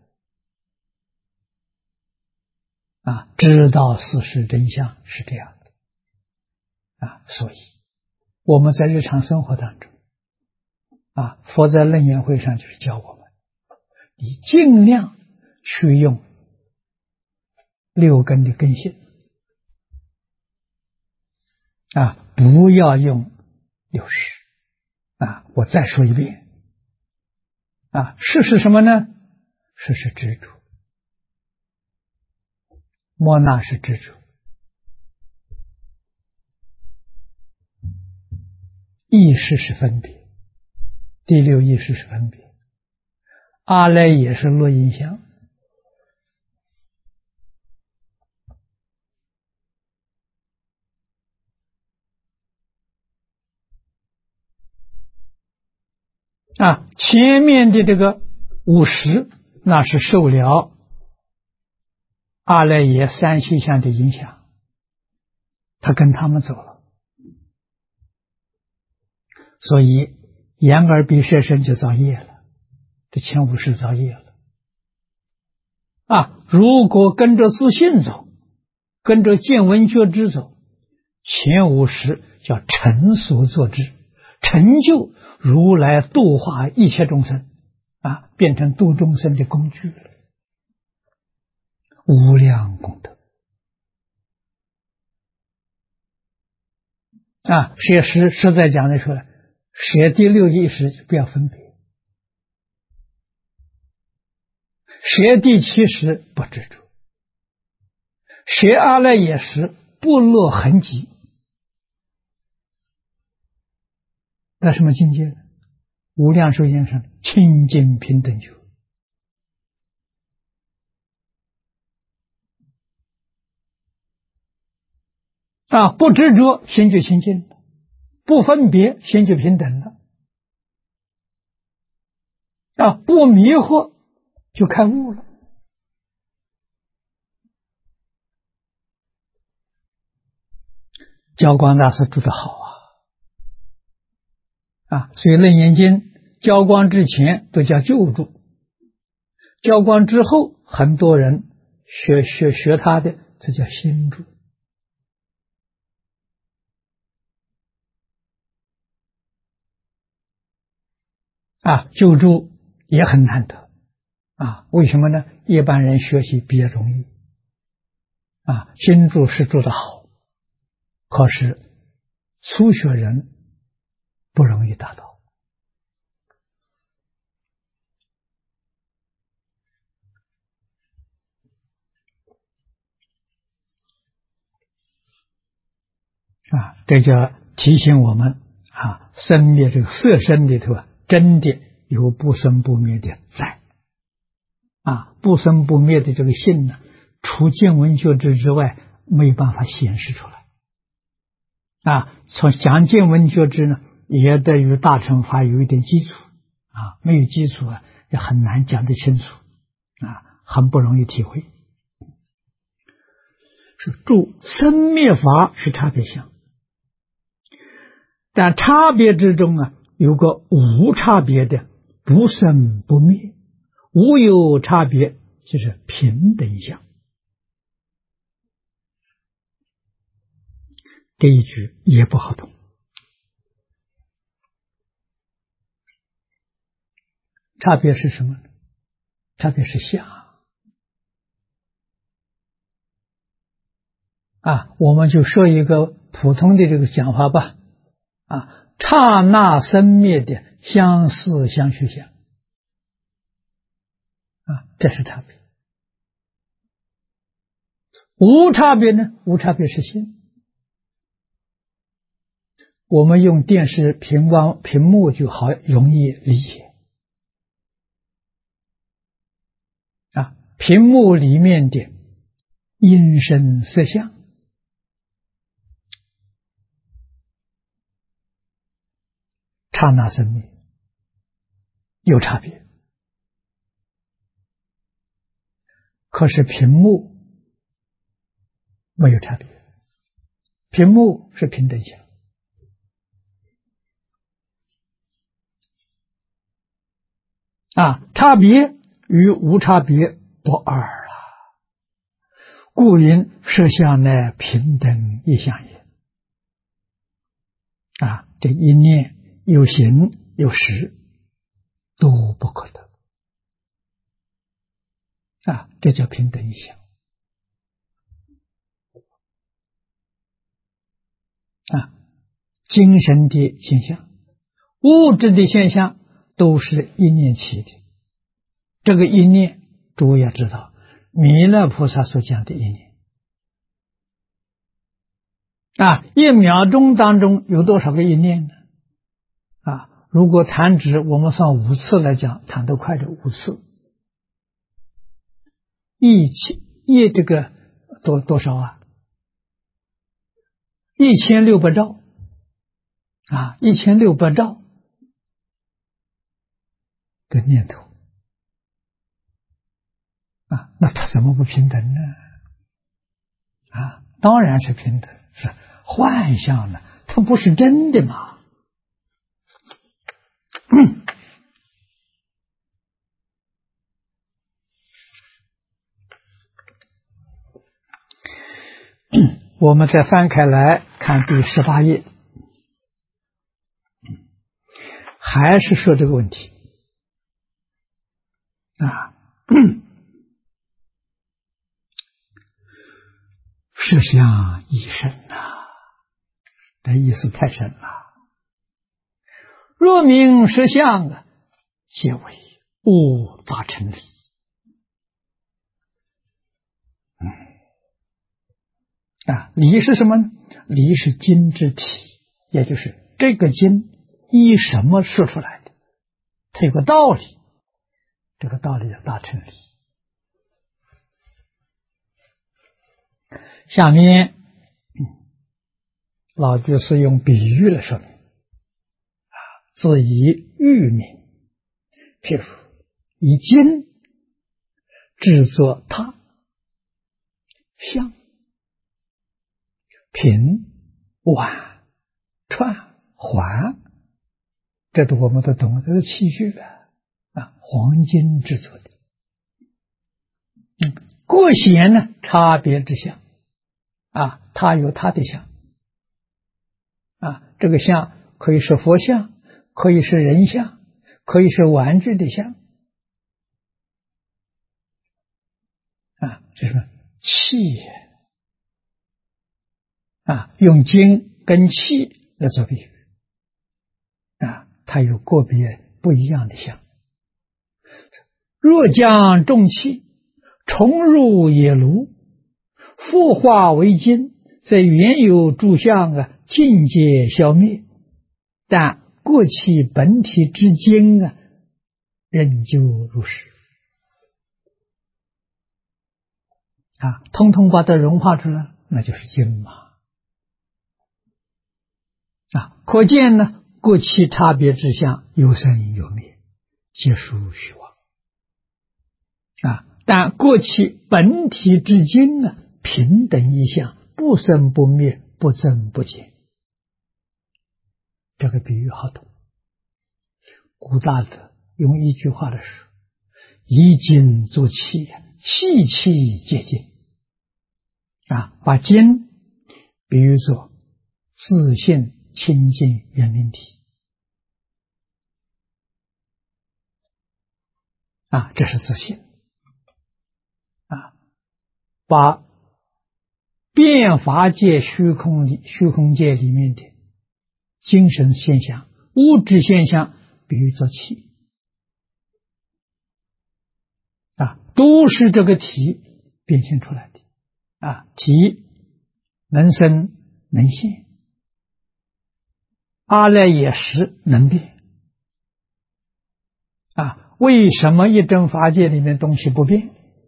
啊，知道事实真相是这样的啊，所以我们在日常生活当中啊，佛在楞严会上就是教我们，你尽量去用六根的根性啊，不要用六识啊。我再说一遍啊，识是什么呢？识是执着，莫那是执着，意识是分别，第六意识是分别，阿赖也是落印象啊。前面的这个五识那是受了阿赖耶三细相的影响，他跟他们走了，所以眼耳鼻舌身就造业了，这前五识造业了啊。如果跟着自信走，跟着见闻觉知走，前五识叫成所作之，成就如来度化一切众生啊，变成度众生的工具了，无量功德啊。实在讲的出来，学第六意识就不要分别，学第七识不执着，学阿赖耶识不落痕迹。那什么境界呢？无量寿经上清净平等觉啊，不执着心就清净了，不分别心就平等了啊，不迷惑就开悟了。教光大师住得好啊，所以楞严经教光之前都叫旧住，教光之后很多人学他的，这叫新住啊。旧住也很难得啊，为什么呢？一般人学习比较容易啊，新住是做得好，可是初学人不容易达到啊。这就提醒我们啊，生灭这个色身里头真的有不生不灭的在啊，不生不灭的这个性呢，除见闻觉知之外，没有办法显示出来啊。从讲见闻觉知呢，也得与大乘法有一点基础啊，没有基础啊，也很难讲得清楚啊，很不容易体会。是住生灭法是差别相，但差别之中啊，有个无差别的不生不灭，无有差别就是平等相。这一句也不好懂。差别是什么呢？差别是相啊。我们就说一个普通的这个讲法吧啊，刹那生灭的相似相续相啊，这是差别。无差别呢？无差别是心。我们用电视屏幕就好容易理解啊，屏幕里面的音声色相，刹那生灭有差别，可是屏幕没有差别屏幕是平等相。差别与无差别不二了，故云色相乃平等一相也。这一念有形有实都不可得，这叫平等一相。精神的现象、物质的现象都是一念起的。这个一念，诸位要知道，弥勒菩萨所讲的一念1秒钟当中有多少个一念呢？如果弹指我们算5次来讲，弹得快的5次，这个多少啊？1600兆，1600兆的念头那它怎么不平等呢？当然是平等，是幻象了，它不是真的嘛。我们再翻开来看第18页，还是说这个问题色相亦深这意思太深了。若名色相皆为物大成理。理是什么呢？理是经之体，也就是这个经依什么说出来的，它有个道理，这个道理叫大成理。下面老居士用比喻来说明，自以喻名，譬如以金制作他相、品、碗、串、环，这都我们都懂，这是器具黄金制作的。各显呢差别之相它有它的相这个相可以是佛像，可以是人像，可以是玩具的像这是什么器用金跟器来做比喻它有个别不一样的相。若将重器重入野炉，复化为金，则原有诸相尽皆消灭，但过其本体之精仍旧如是通通把它融化出来，那就是精嘛可见呢，过其差别之相有生有灭，皆属虚妄但过其本体之精平等一相，不生不灭，不增不减。这个比喻好懂。古大德用一句话来说，以精作气，气气皆精把精比喻作自性清净圆明体这是自性把变法界虚空界里面的精神现象、物质现象比喻作气都是这个体变现出来的体能生能现，阿赖耶识能变为什么一真法界里面东西不变，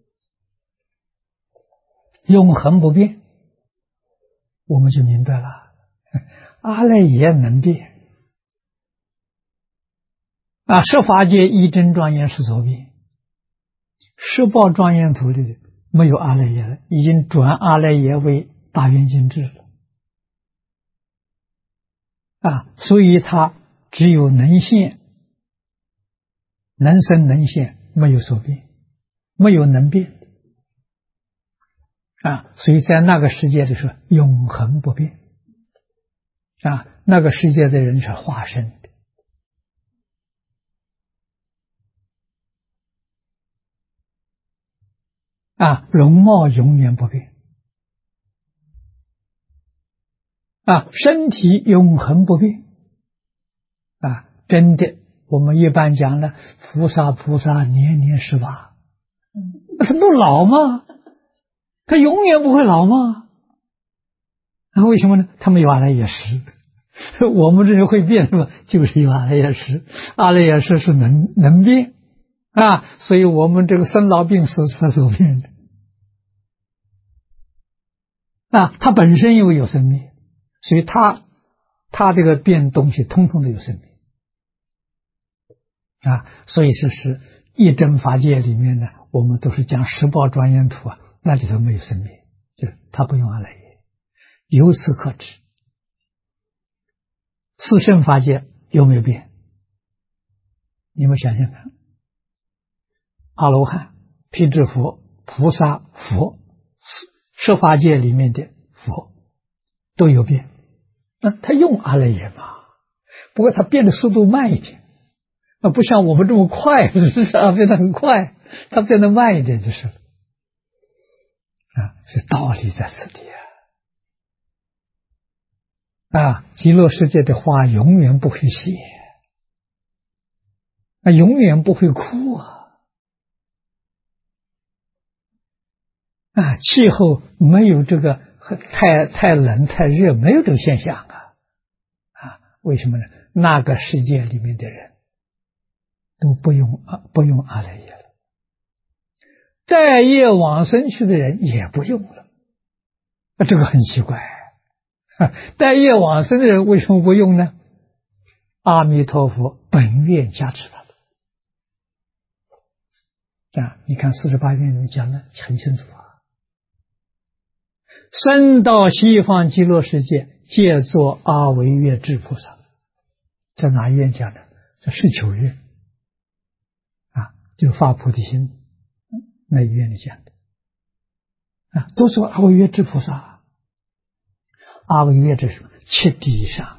永恒不变？我们就明白了，阿赖耶能变十法界一真庄严是所变，十报庄严图里没有阿赖耶了，已经转阿赖耶为大圆净智了所以他只有能现、能生能现，没有所变，没有能变所以在那个世界的时候永恒不变那个世界的人是化身的容貌永远不变身体永恒不变真的，我们一般讲的菩萨年年18，他不老吗？他永远不会老吗？为什么呢？他们有阿赖耶识，我们这人会变的嘛，就是有阿赖耶识，阿赖耶识是能变所以我们这个生老病死是所变的它本身又有生命，所以它这个变东西通通都有生命所以是一真法界里面呢，我们都是讲十报庄严土那里头没有生命，就是它不用阿赖耶，由此可知四圣法界有没有变？你们想想看，阿罗汉、辟支佛、菩萨、佛，十法界里面的佛都有变，那他用阿赖耶嘛，不过他变的速度慢一点不像我们这么快，变得很快，他变得慢一点就是了是道理在此地极乐世界的花永远不会谢永远不会枯气候没有这个太冷太热，没有这个现象为什么呢？那个世界里面的人都不用阿赖耶了，带业往生去的人也不用了这个很奇怪带业往生的人为什么不用呢？阿弥陀佛本愿加持他的你看48愿里面讲的很清楚生到西方极乐世界，借作阿惟越致菩萨，在哪一愿讲的？在是求愿就发菩提心那一愿里讲的都说阿惟越致菩萨，阿惟越这是七地以上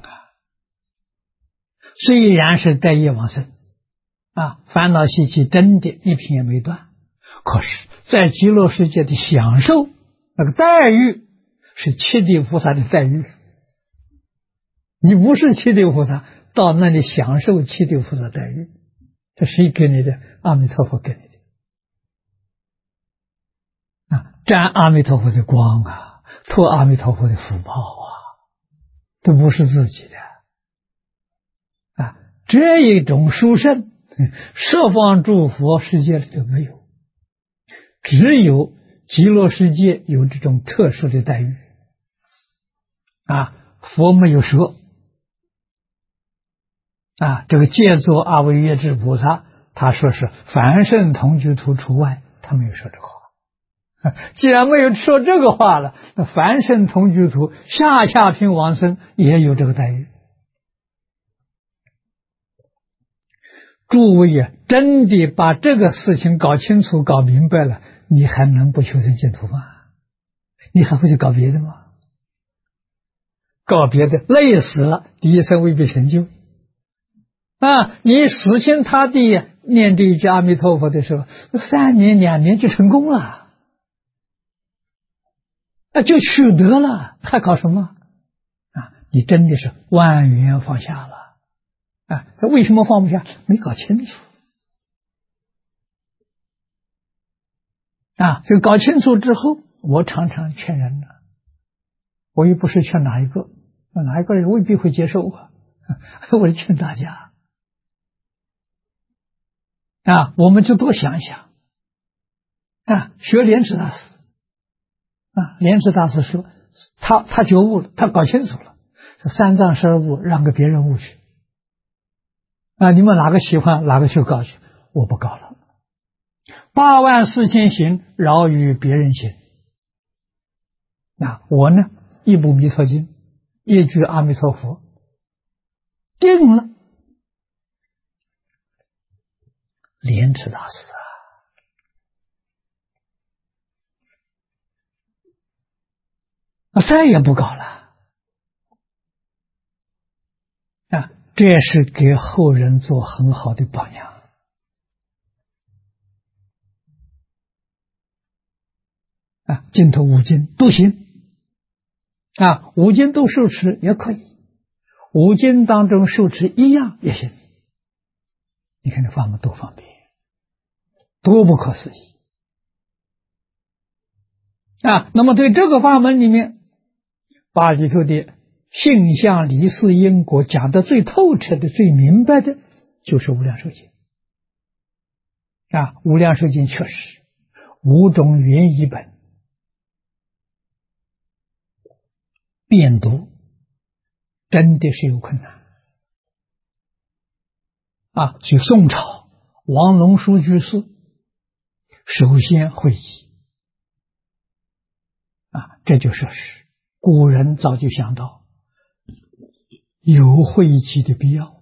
虽然是带业往生烦恼习气真的一品也没断，可是在极乐世界的享受那个待遇是七地菩萨的待遇，你不是七地菩萨到那里享受七地菩萨待遇，这谁给你的？阿弥陀佛给你的沾阿弥陀佛的光托阿弥陀佛的福报都不是自己的这一种殊胜十方诸佛世界里都没有，只有极乐世界有这种特殊的待遇佛没有说这个借作阿惟越致菩萨，他说是凡圣同居土除外，他没有说这个话既然没有说这个话了，那凡圣同居土下品往生也有这个待遇。诸位真的把这个事情搞清楚搞明白了，你还能不求生净土吗？你还会去搞别的吗？搞别的累死了，第一生未必成就你死心塌地念这一句阿弥陀佛的时候，3年2年就成功了就取得了，还搞什么你真的是万缘放下了这为什么放不下？没搞清楚就搞清楚之后，我常常劝人了，我又不是劝哪一个人未必会接受我是劝大家我们就多想一想学莲池大师莲池大师说他觉悟了，他搞清楚了，三藏12悟让给别人悟去你们哪个喜欢哪个去搞去，我不搞了。84000行饶于别人行我呢一部弥陀经，一句阿弥陀佛， 定了。莲池大师再也不搞了这是给后人做很好的榜样净土五经都行五经都受持也可以，五经当中受持一样也行。你看这法门多方便，多不可思议那么对这个法门里面，把里头的性相离事因果讲得最透彻的、最明白的，就是无量寿经无量寿经确实五种原译本辨读真的是有困难所以宋朝王龙书居士首先会集这就说是古人早就想到有会集的必要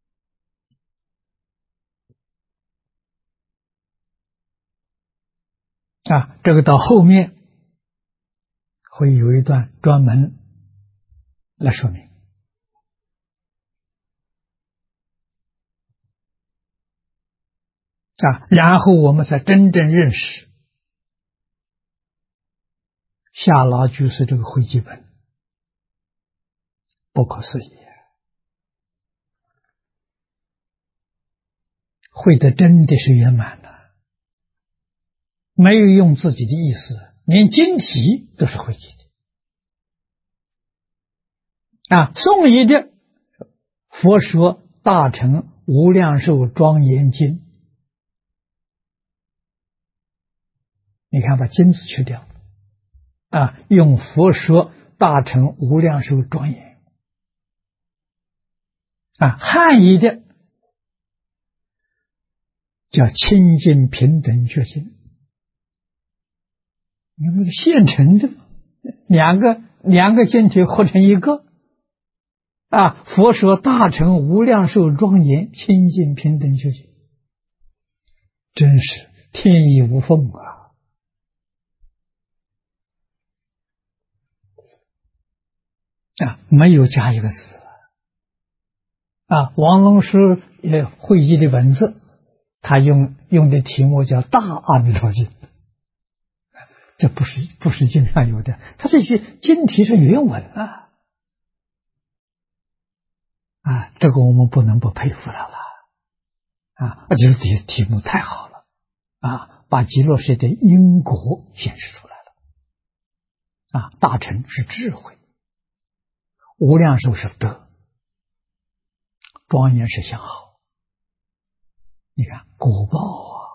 这个到后面会有一段专门来说明然后我们才真正认识夏老居士这个会集本，不可思议会的真的是圆满的，没有用自己的意思，连经题都是会集的宋译的佛说大乘无量寿庄严经，你看把金字去掉用佛说大乘无量寿庄严汉译的叫清净平等觉经，你看现成的两个经体合成一个佛说大乘无量寿庄严清净平等觉经，真是天衣无缝没有加一个字王龙书会集的文字，他用的题目叫大阿弥陀经，这不是经上有的，他这句经题是原文这个我们不能不佩服他了而且题目太好了把极乐世界的因果显示出来了大乘是智慧，无量寿是德，庄严是相好。你看果报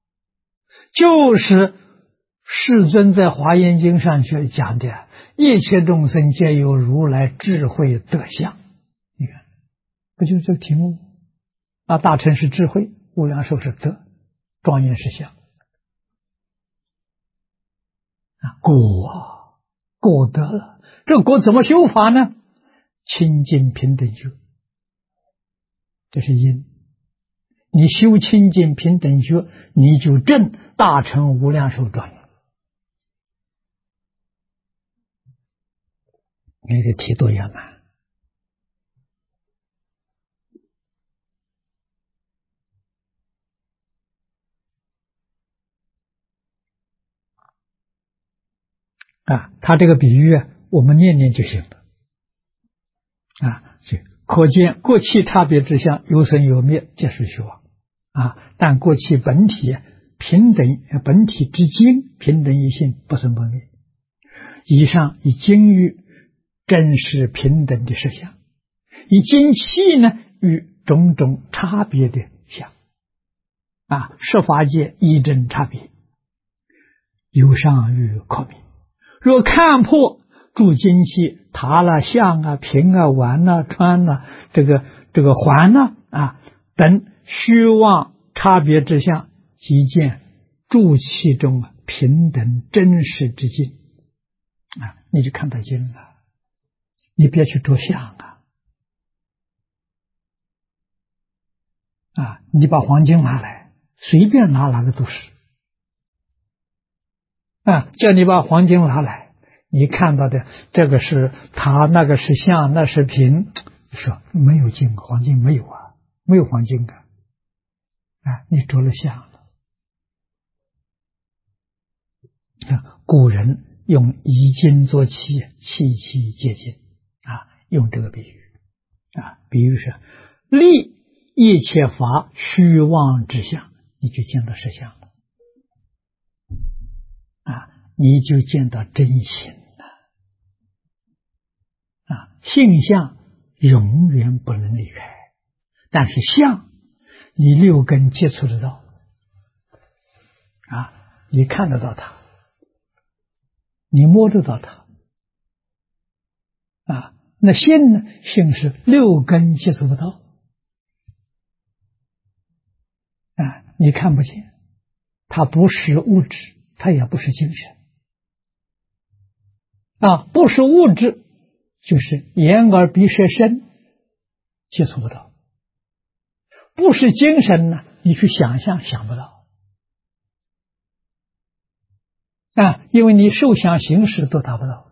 就是世尊在华严经上去讲的，一切众生皆有如来智慧德相。你看不就是这个题目大乘是智慧，无量寿是德，庄严是相果得了，这果怎么修法呢？清净平等觉，这是因。你修清净平等觉，你就证大乘无量寿庄严。你的题多圆满他这个比喻我们念念就行了所以可见过去差别之相，有生有灭，皆是虚妄但过去本体平等，本体之精平等一性，不生不灭。以上以经喻真实平等的实相，以经气呢与种种差别的相十法界一真差别，有上与可明。若看破诸精气塔啦、象平丸川这个环等虚妄差别之相，即见诸气中平等真实之境你就看到经了，你别去着相你把黄金拿来，随便拿哪个都是。叫你把黄金拿来，你看到的这个是塔，那个是像，那是瓶，说没有金，黄金没有啊，没有黄金啊，你着了相了。古人用以金作器，器器皆金用这个比喻比喻是立一切法虚妄之相，你就见到实相了你就见到真心了性相永远不能离开，但是相你六根接触得到你看得到它，你摸得到它那心呢？心是六根接触不到你看不见，它不是物质，它也不是精神不是物质，就是眼耳鼻舌身接触不到；不是精神呢，你去想象想不到因为你受想行识都达不到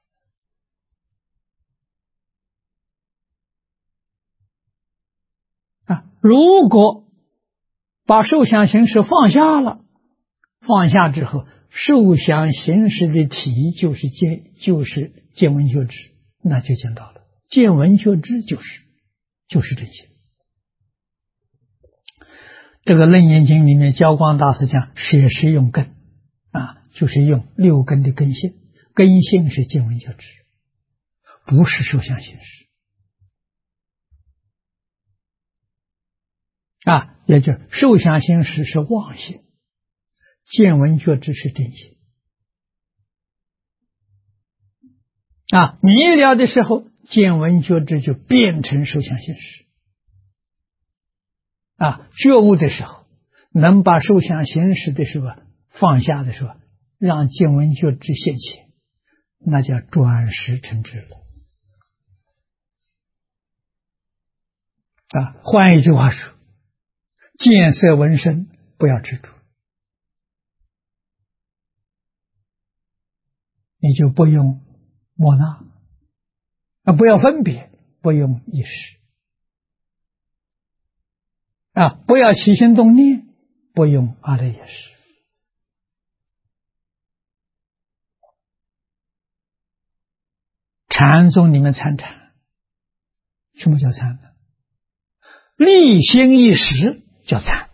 如果把受想行识放下了，放下之后，受想行识的体就是见闻觉知，那就见到了。见闻觉知就是这些。这个《楞严经》里面，教光大师讲舍实用根就是用六根的根性，根性是见闻觉知，不是受想行识也就是受想行识是妄性，见闻觉知是真性迷了的时候，见闻觉知就变成受想行识觉悟的时候，能把受想行识的时候放下的时候，让见闻觉知现前，那叫转识成智了换一句话说，见色闻声不要执着，你就不用莫那不要分别，不用意识不要起心动念，不用阿赖耶识禅宗里面参禅，什么叫禅呢？立心一识叫禅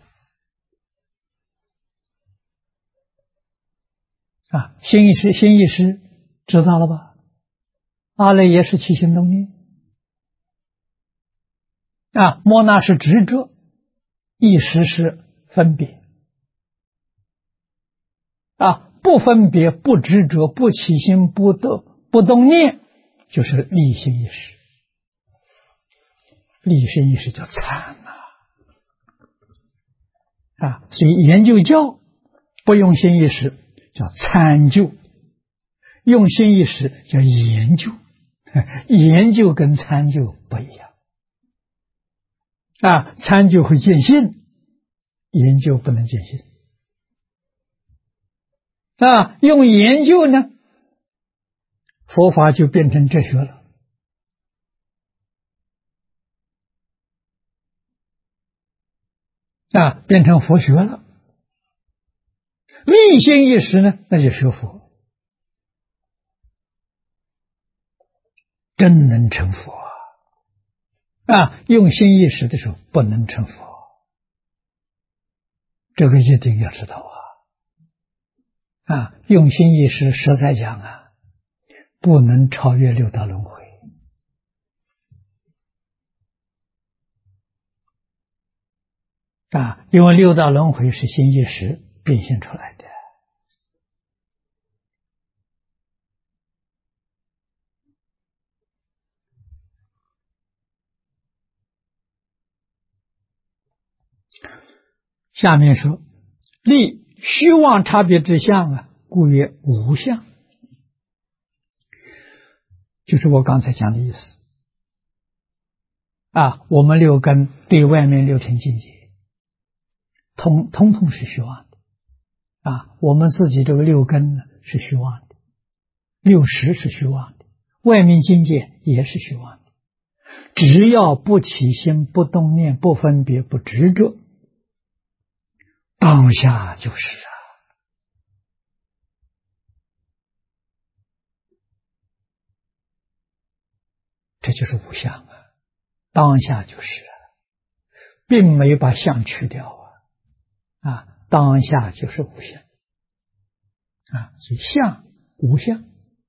心一识知道了吧？阿赖耶识起心动念莫那是执着，意识是分别不分别不执着不起心不动念，就是立心意识。立心意识叫禅所以研究教不用心意识叫参究，用心意识叫研究研究跟参究不一样参究会见性，研究不能见性用研究呢，佛法就变成哲学了变成佛学了。立心一识呢，那就学佛，真能成佛用心意识的时候不能成佛，这个一定要知道用心意识实在讲不能超越六道轮回因为六道轮回是心意识变现出来的。下面说，立虚妄差别之相故曰无相，就是我刚才讲的意思我们六根对外面六尘境界通是虚妄的啊。我们自己这个六根呢是虚妄的，六识是虚妄的，外面境界也是虚妄的。只要不起心、不动念、不分别、不执着，当下就是啊。这就是无相啊，当下就是啊，并没把相去掉啊，当下就是无相啊，所以相无相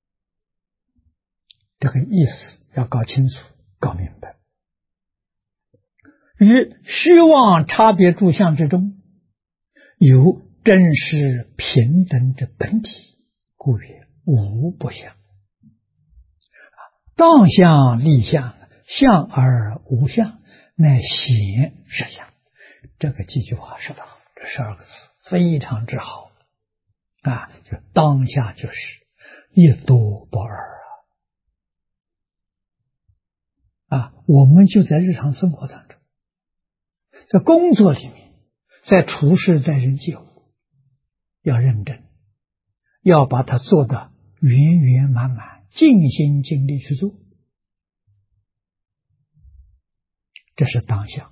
这个意思要搞清楚、搞明白。于虚妄差别诸相之中，有真实平等之本体，故曰无不相。当相立相，相而无相，乃显实相。这个几句话说得好，这12个字非常之好啊！就当下就是一多不二啊！我们就在日常生活当中，在工作里面，在处事，在人接物，要认真，要把它做得圆圆满满，尽心尽力去做，这是当下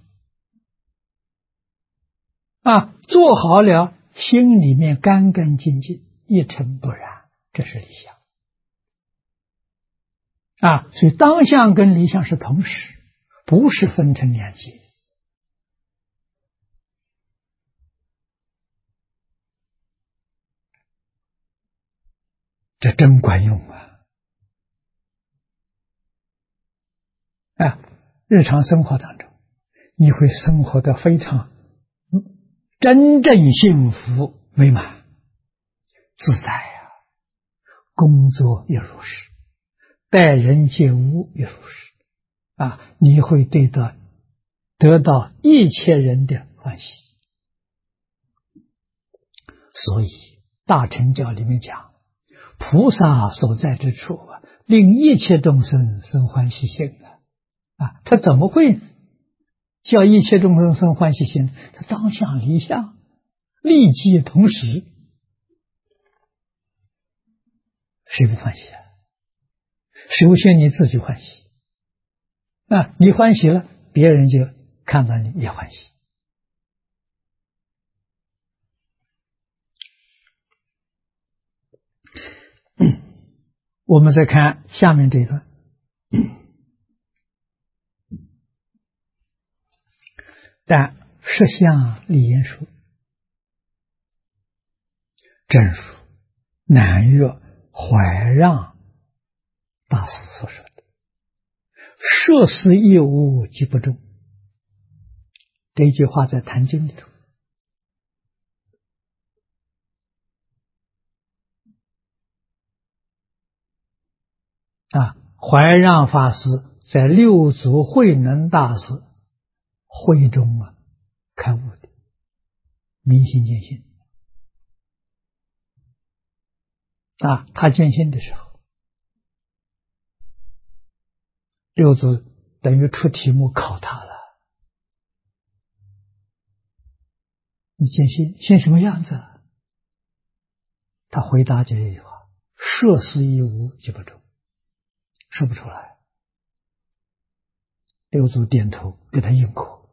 啊。做好了，心里面干干净净，一尘不染，这是理想啊。所以当相跟理想是同时，不是分成两截。这真管用啊！日常生活当中，你会生活得非常真正幸福美满自在啊！工作也如是，待人接物也如是啊！你会得到一切人的欢喜。所以大乘教里面讲，菩萨所在之处啊，令一切众生生欢喜心啊！他怎么会叫一切众生生欢喜心？他当下离相，立即同时，谁不欢喜啊？首先你自己欢喜啊，你欢喜了，别人就看到你也欢喜。我们再看下面这一段，但实相立言说，正如南岳怀让大师所说的，设施业务即不中。这一句话在《坛经》里头啊，怀让法师在六祖慧能大师会中啊开悟的，明心见性啊。他见性的时候，六祖等于出题目考他了，你见性现什么样子？他回答这一句话：设施一无即不中，说不出来。六祖点头给他应可，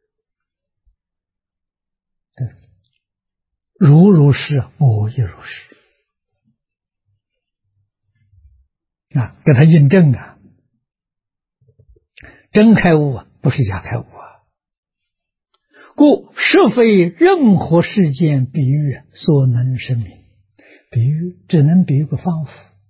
对，如是，我亦如是啊，给他印证啊，真开悟啊，不是假开悟啊。故实非任何事件比喻所能生明，比喻只能比喻个方法，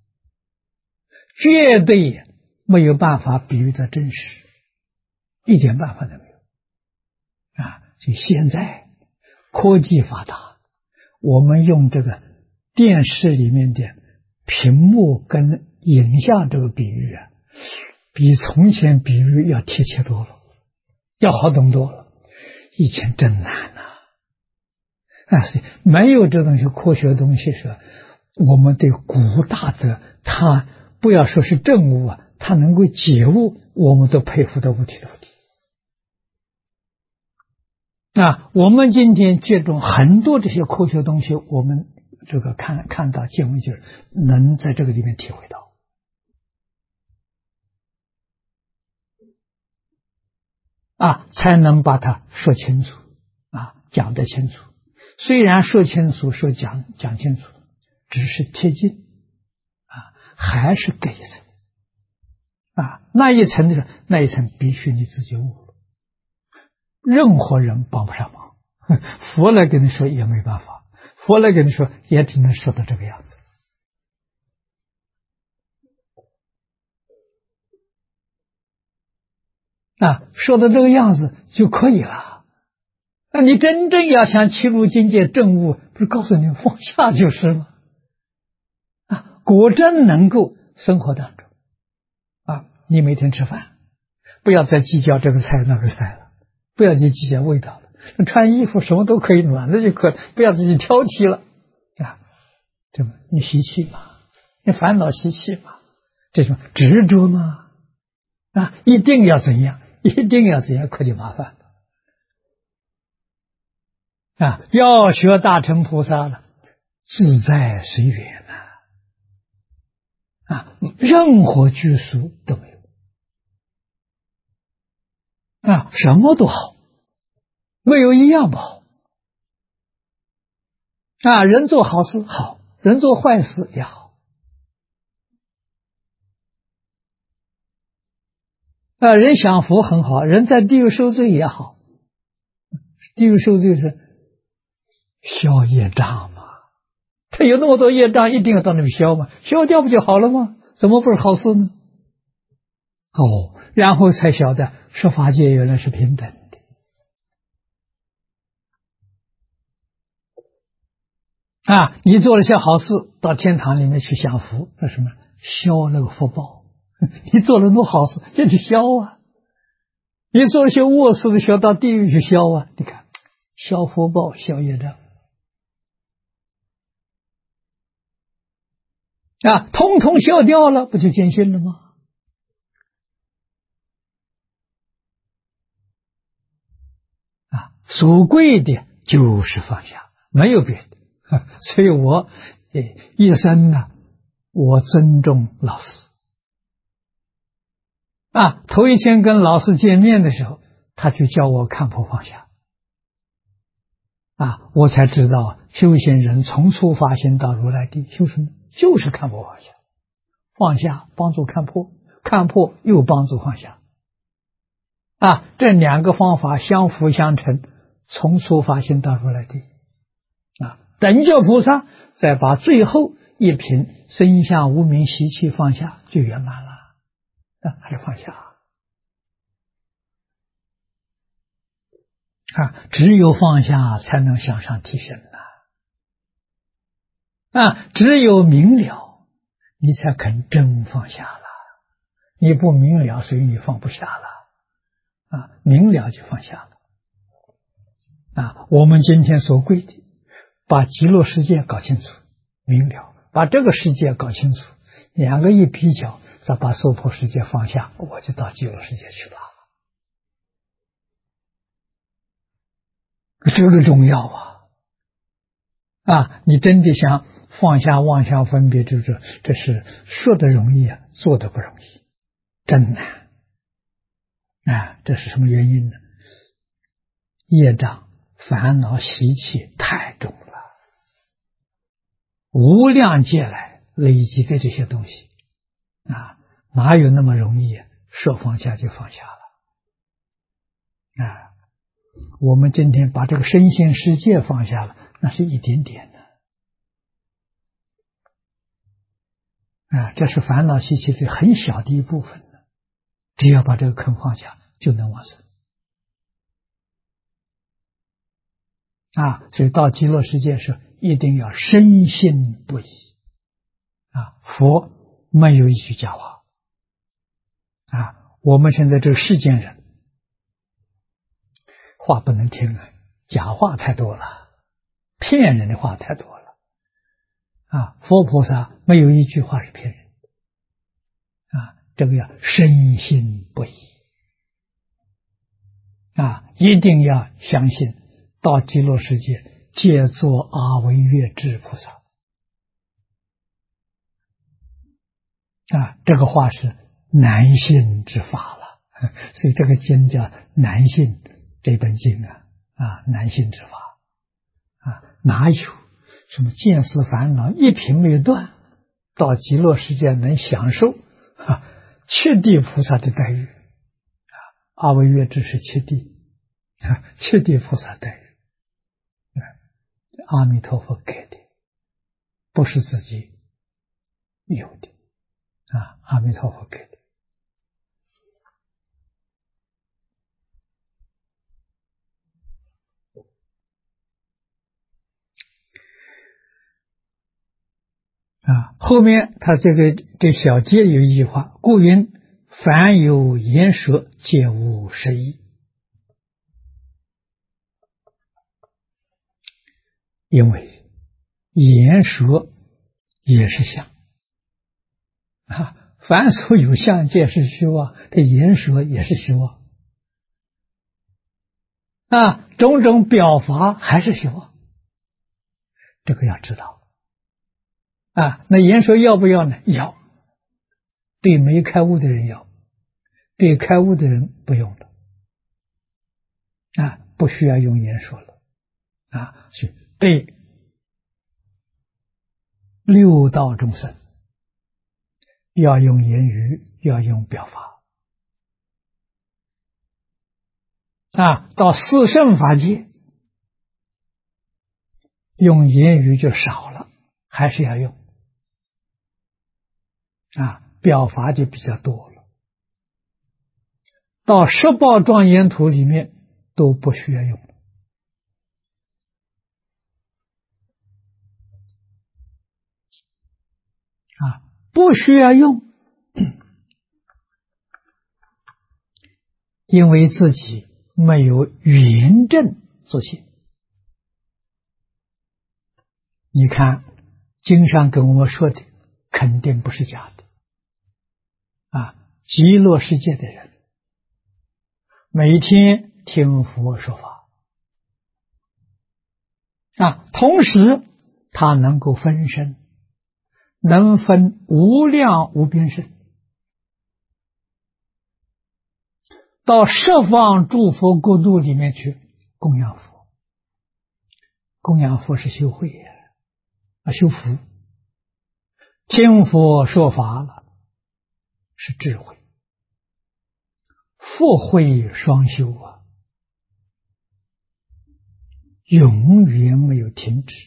绝对没有办法比喻的真实，一点办法都没有啊！所以现在科技发达，我们用这个电视里面的屏幕跟影像这个比喻啊，比从前比喻要贴切多了，要好懂多了。以前真难所以没有这东西，科学的东西是我们对古大德，他不要说是证悟啊，他能够解悟，我们都佩服的五体投地我们今天接触很多这些科学东西，我们这个看到见闻就是能在这个里面体会到。才能把它说清楚，讲得清楚。虽然说清楚，讲清楚，只是贴近，还是隔一层，那一层必须你自己悟了，任何人帮不上忙，佛来跟你说也没办法，佛来跟你说也只能说到这个样子。说到这个样子就可以了。那你真正要想契入境界证悟，不是告诉你放下就是吗？果真能够生活当中，你每天吃饭，不要再计较这个菜那个菜了，不要再计较味道了。穿衣服什么都可以，暖的就可以，不要自己挑剔了，对吧？你习气嘛，你烦恼习气嘛，这种执着嘛，一定要怎样，可就麻烦了。要学大乘菩萨了，自在随缘任何拘束都没有，什么都好，没有一样不好。人做好事好，人做坏事也好。人享福很好，人在地狱受罪也好。地狱受罪是消业障嘛，他有那么多业障，一定要到那里消嘛，消掉不就好了吗？怎么不是好事呢？然后才晓得十法界原来是平等的。你做了些好事，到天堂里面去享福，那什么消那个福报。你做了那么好事，就去消你做了些恶事的，消到地狱去消你看，消福报，消业障通通消掉了，不就见性了吗？所贵的就是放下，没有别的。所以我一生我尊重老师。头一天跟老师见面的时候，他就教我看破放下。我才知道修行人从初发心到如来地修什么，就是看破放下。放下帮助看破，看破又帮助放下。这两个方法相辅相成，从初发心到如来地。等觉菩萨再把最后一品身相无明习气放下，就圆满了。还是放下。只有放下才能向上提升只有明了，你才肯真放下了。你不明了，所以你放不下了。明了就放下了。我们今天所贵的，把极乐世界搞清楚明了，把这个世界搞清楚，两个一比较，再把娑婆世界放下，我就到极乐世界去了。这个重要你真的想放下妄想分别执着，这是说的容易做的不容易，真难这是什么原因呢？业障烦恼习气太重了，无量劫来累积的这些东西哪有那么容易说放下就放下了我们今天把这个身心世界放下了，那是一点点的这是烦恼习气最很小的一部分只要把这个坑放下，就能往生所以到极乐世界时一定要深信不疑佛没有一句假话我们现在这个世间人话不能听假话太多了，骗人的话太多了佛菩萨没有一句话是骗人这个要深信不疑一定要相信到极乐世界皆作阿惟越致菩萨。这个话是难信之法了，所以这个经叫难信这本经难信之法哪有什么见思烦恼一品没有断，到极乐世界能享受七地菩萨的待遇阿惟越致是七地七地菩萨待遇，阿弥陀佛给的，不是自己有的阿弥陀佛给的。后面他这小节有一句话，故云凡有言舌，皆无实义。因为言舌也是相凡所有相，皆是虚妄，这言舌也是虚妄种种表法还是虚妄，这个要知道那言舌要不要呢？要，对没开悟的人要，对开悟的人不用了不需要用言说了所以对六道众生要用言语，要用表法到四圣法界用言语就少了，还是要用表法就比较多了。到十报庄严土里面都不需要用了不需要用，因为自己没有圆正自信。你看经上跟我们说的肯定不是假的极乐世界的人每天听佛说法同时他能够分身，能分无量无边身，到十方诸佛国度里面去供养佛。供养佛是修慧修福，听佛说法了是智慧，福慧双修永远没有停止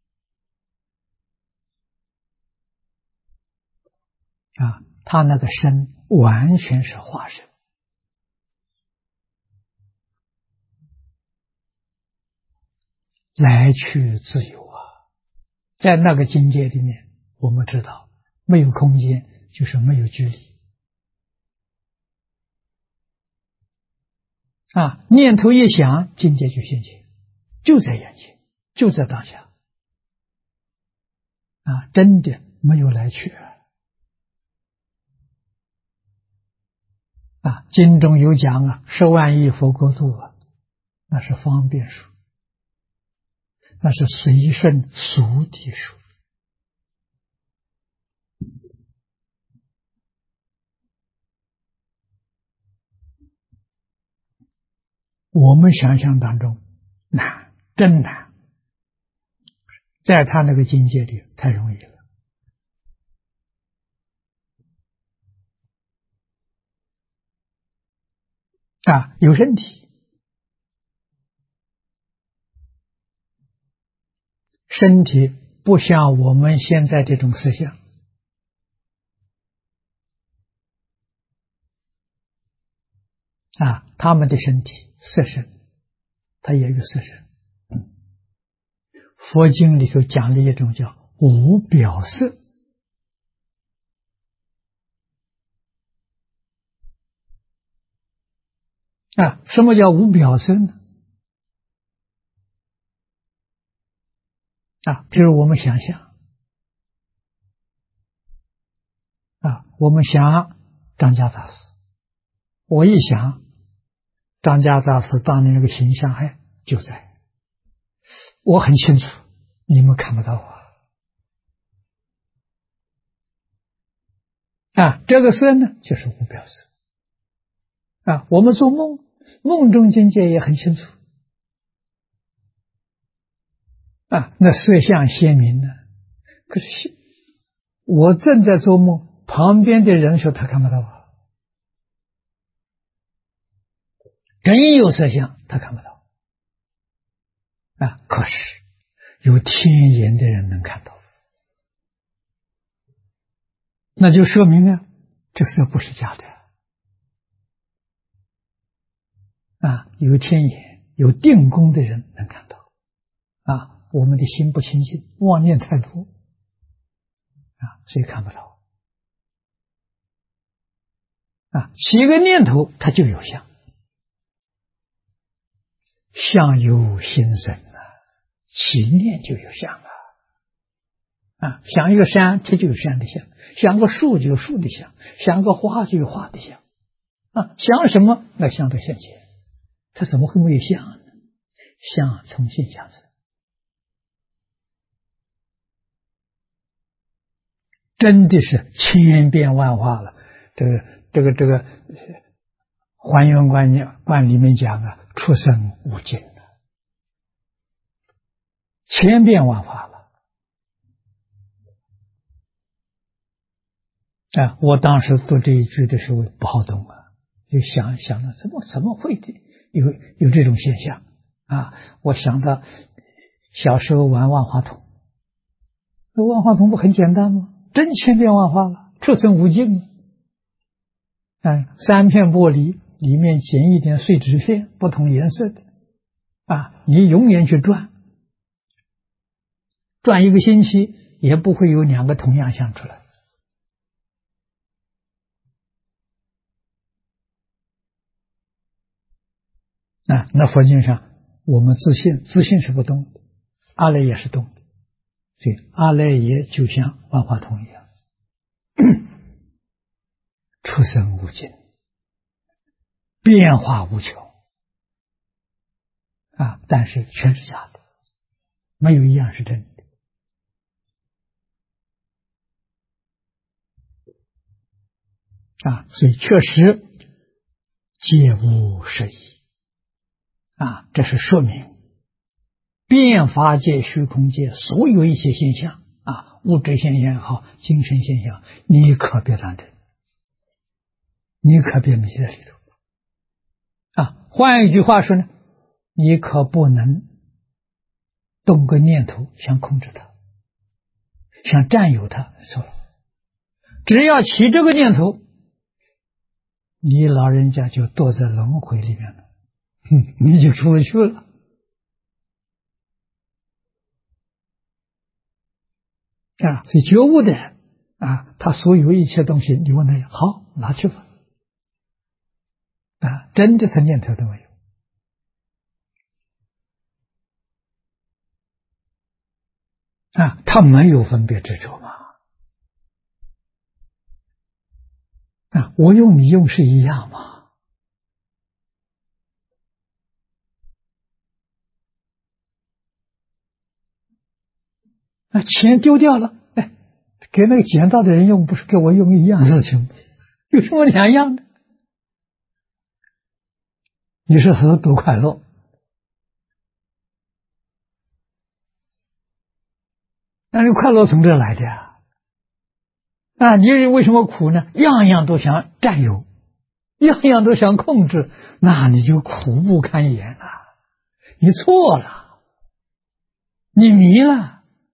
他那个身完全是化身，来去自由在那个境界里面，我们知道没有空间就是没有距离念头一想，境界就现前，就在眼前，就在当下真的没有来去经中有讲10万亿佛国度那是方便数，那是随顺俗地数我们想象当中难，真难，在他那个境界里太容易了有身体，身体不像我们现在这种思想他们的身体色身，它也有色身佛经里头讲了一种叫无表色什么叫无表色呢比如我们想想我们想张家大师，我一想张家大师当年那个形象就在我很清楚，你们看不到这个色呢，就是无表色我们做梦，梦中境界也很清楚那色相鲜明呢。可是我正在做梦，旁边的人说他看不到真有色相，他看不到可是有天眼的人能看到，那就说明这色不是假的有天眼有定功的人能看到我们的心不清净，妄念太多所以看不到起个念头它就有相，相由心生起念就有相想一个山，它就有山的相；想个树就有树的相；想个花就有花的相想什么那相都现前，它怎么会没有相呢？相从心想生，真的是千变万化了。这个还原观里面讲出生无尽千变万化了我当时读这一句的时候不好懂就想了怎么会有这种现象我想到小时候玩万花筒，那万花筒不很简单吗？真千变万化了，出生无尽三片玻璃里面剪一点碎纸片，不同颜色的你永远去转一个星期也不会有两个同样相出来那佛经上我们自信是不动的，阿赖耶是动的，所以阿赖耶就像万花筒一样出生无尽，变化无穷但是全是假的，没有一样是真的所以确实皆无实义这是说明变法界虚空界所有一切现象物质现象也好，精神现象，你可别当真，你可别迷在里头换一句话说呢，你可不能动个念头想控制它，想占有它，错了。只要起这个念头，你老人家就堕在轮回里面了，你就出不去了所以觉悟的人他所有一切东西，你问他好拿去吧真的是念头都没有他没有分别执着嘛我用你用是一样嘛钱丢掉了给那个捡到的人用，不是给我用一样事情，有什么两样的？你说他多快乐那你快乐从这来的你为什么苦呢？样样都想占有，样样都想控制，那你就苦不堪言你错了，你迷了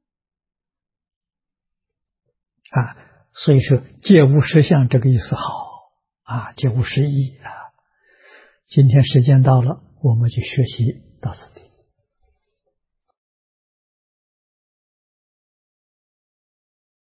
所以说戒无实相这个意思好戒无实义今天时间到了，我们就学习到此地。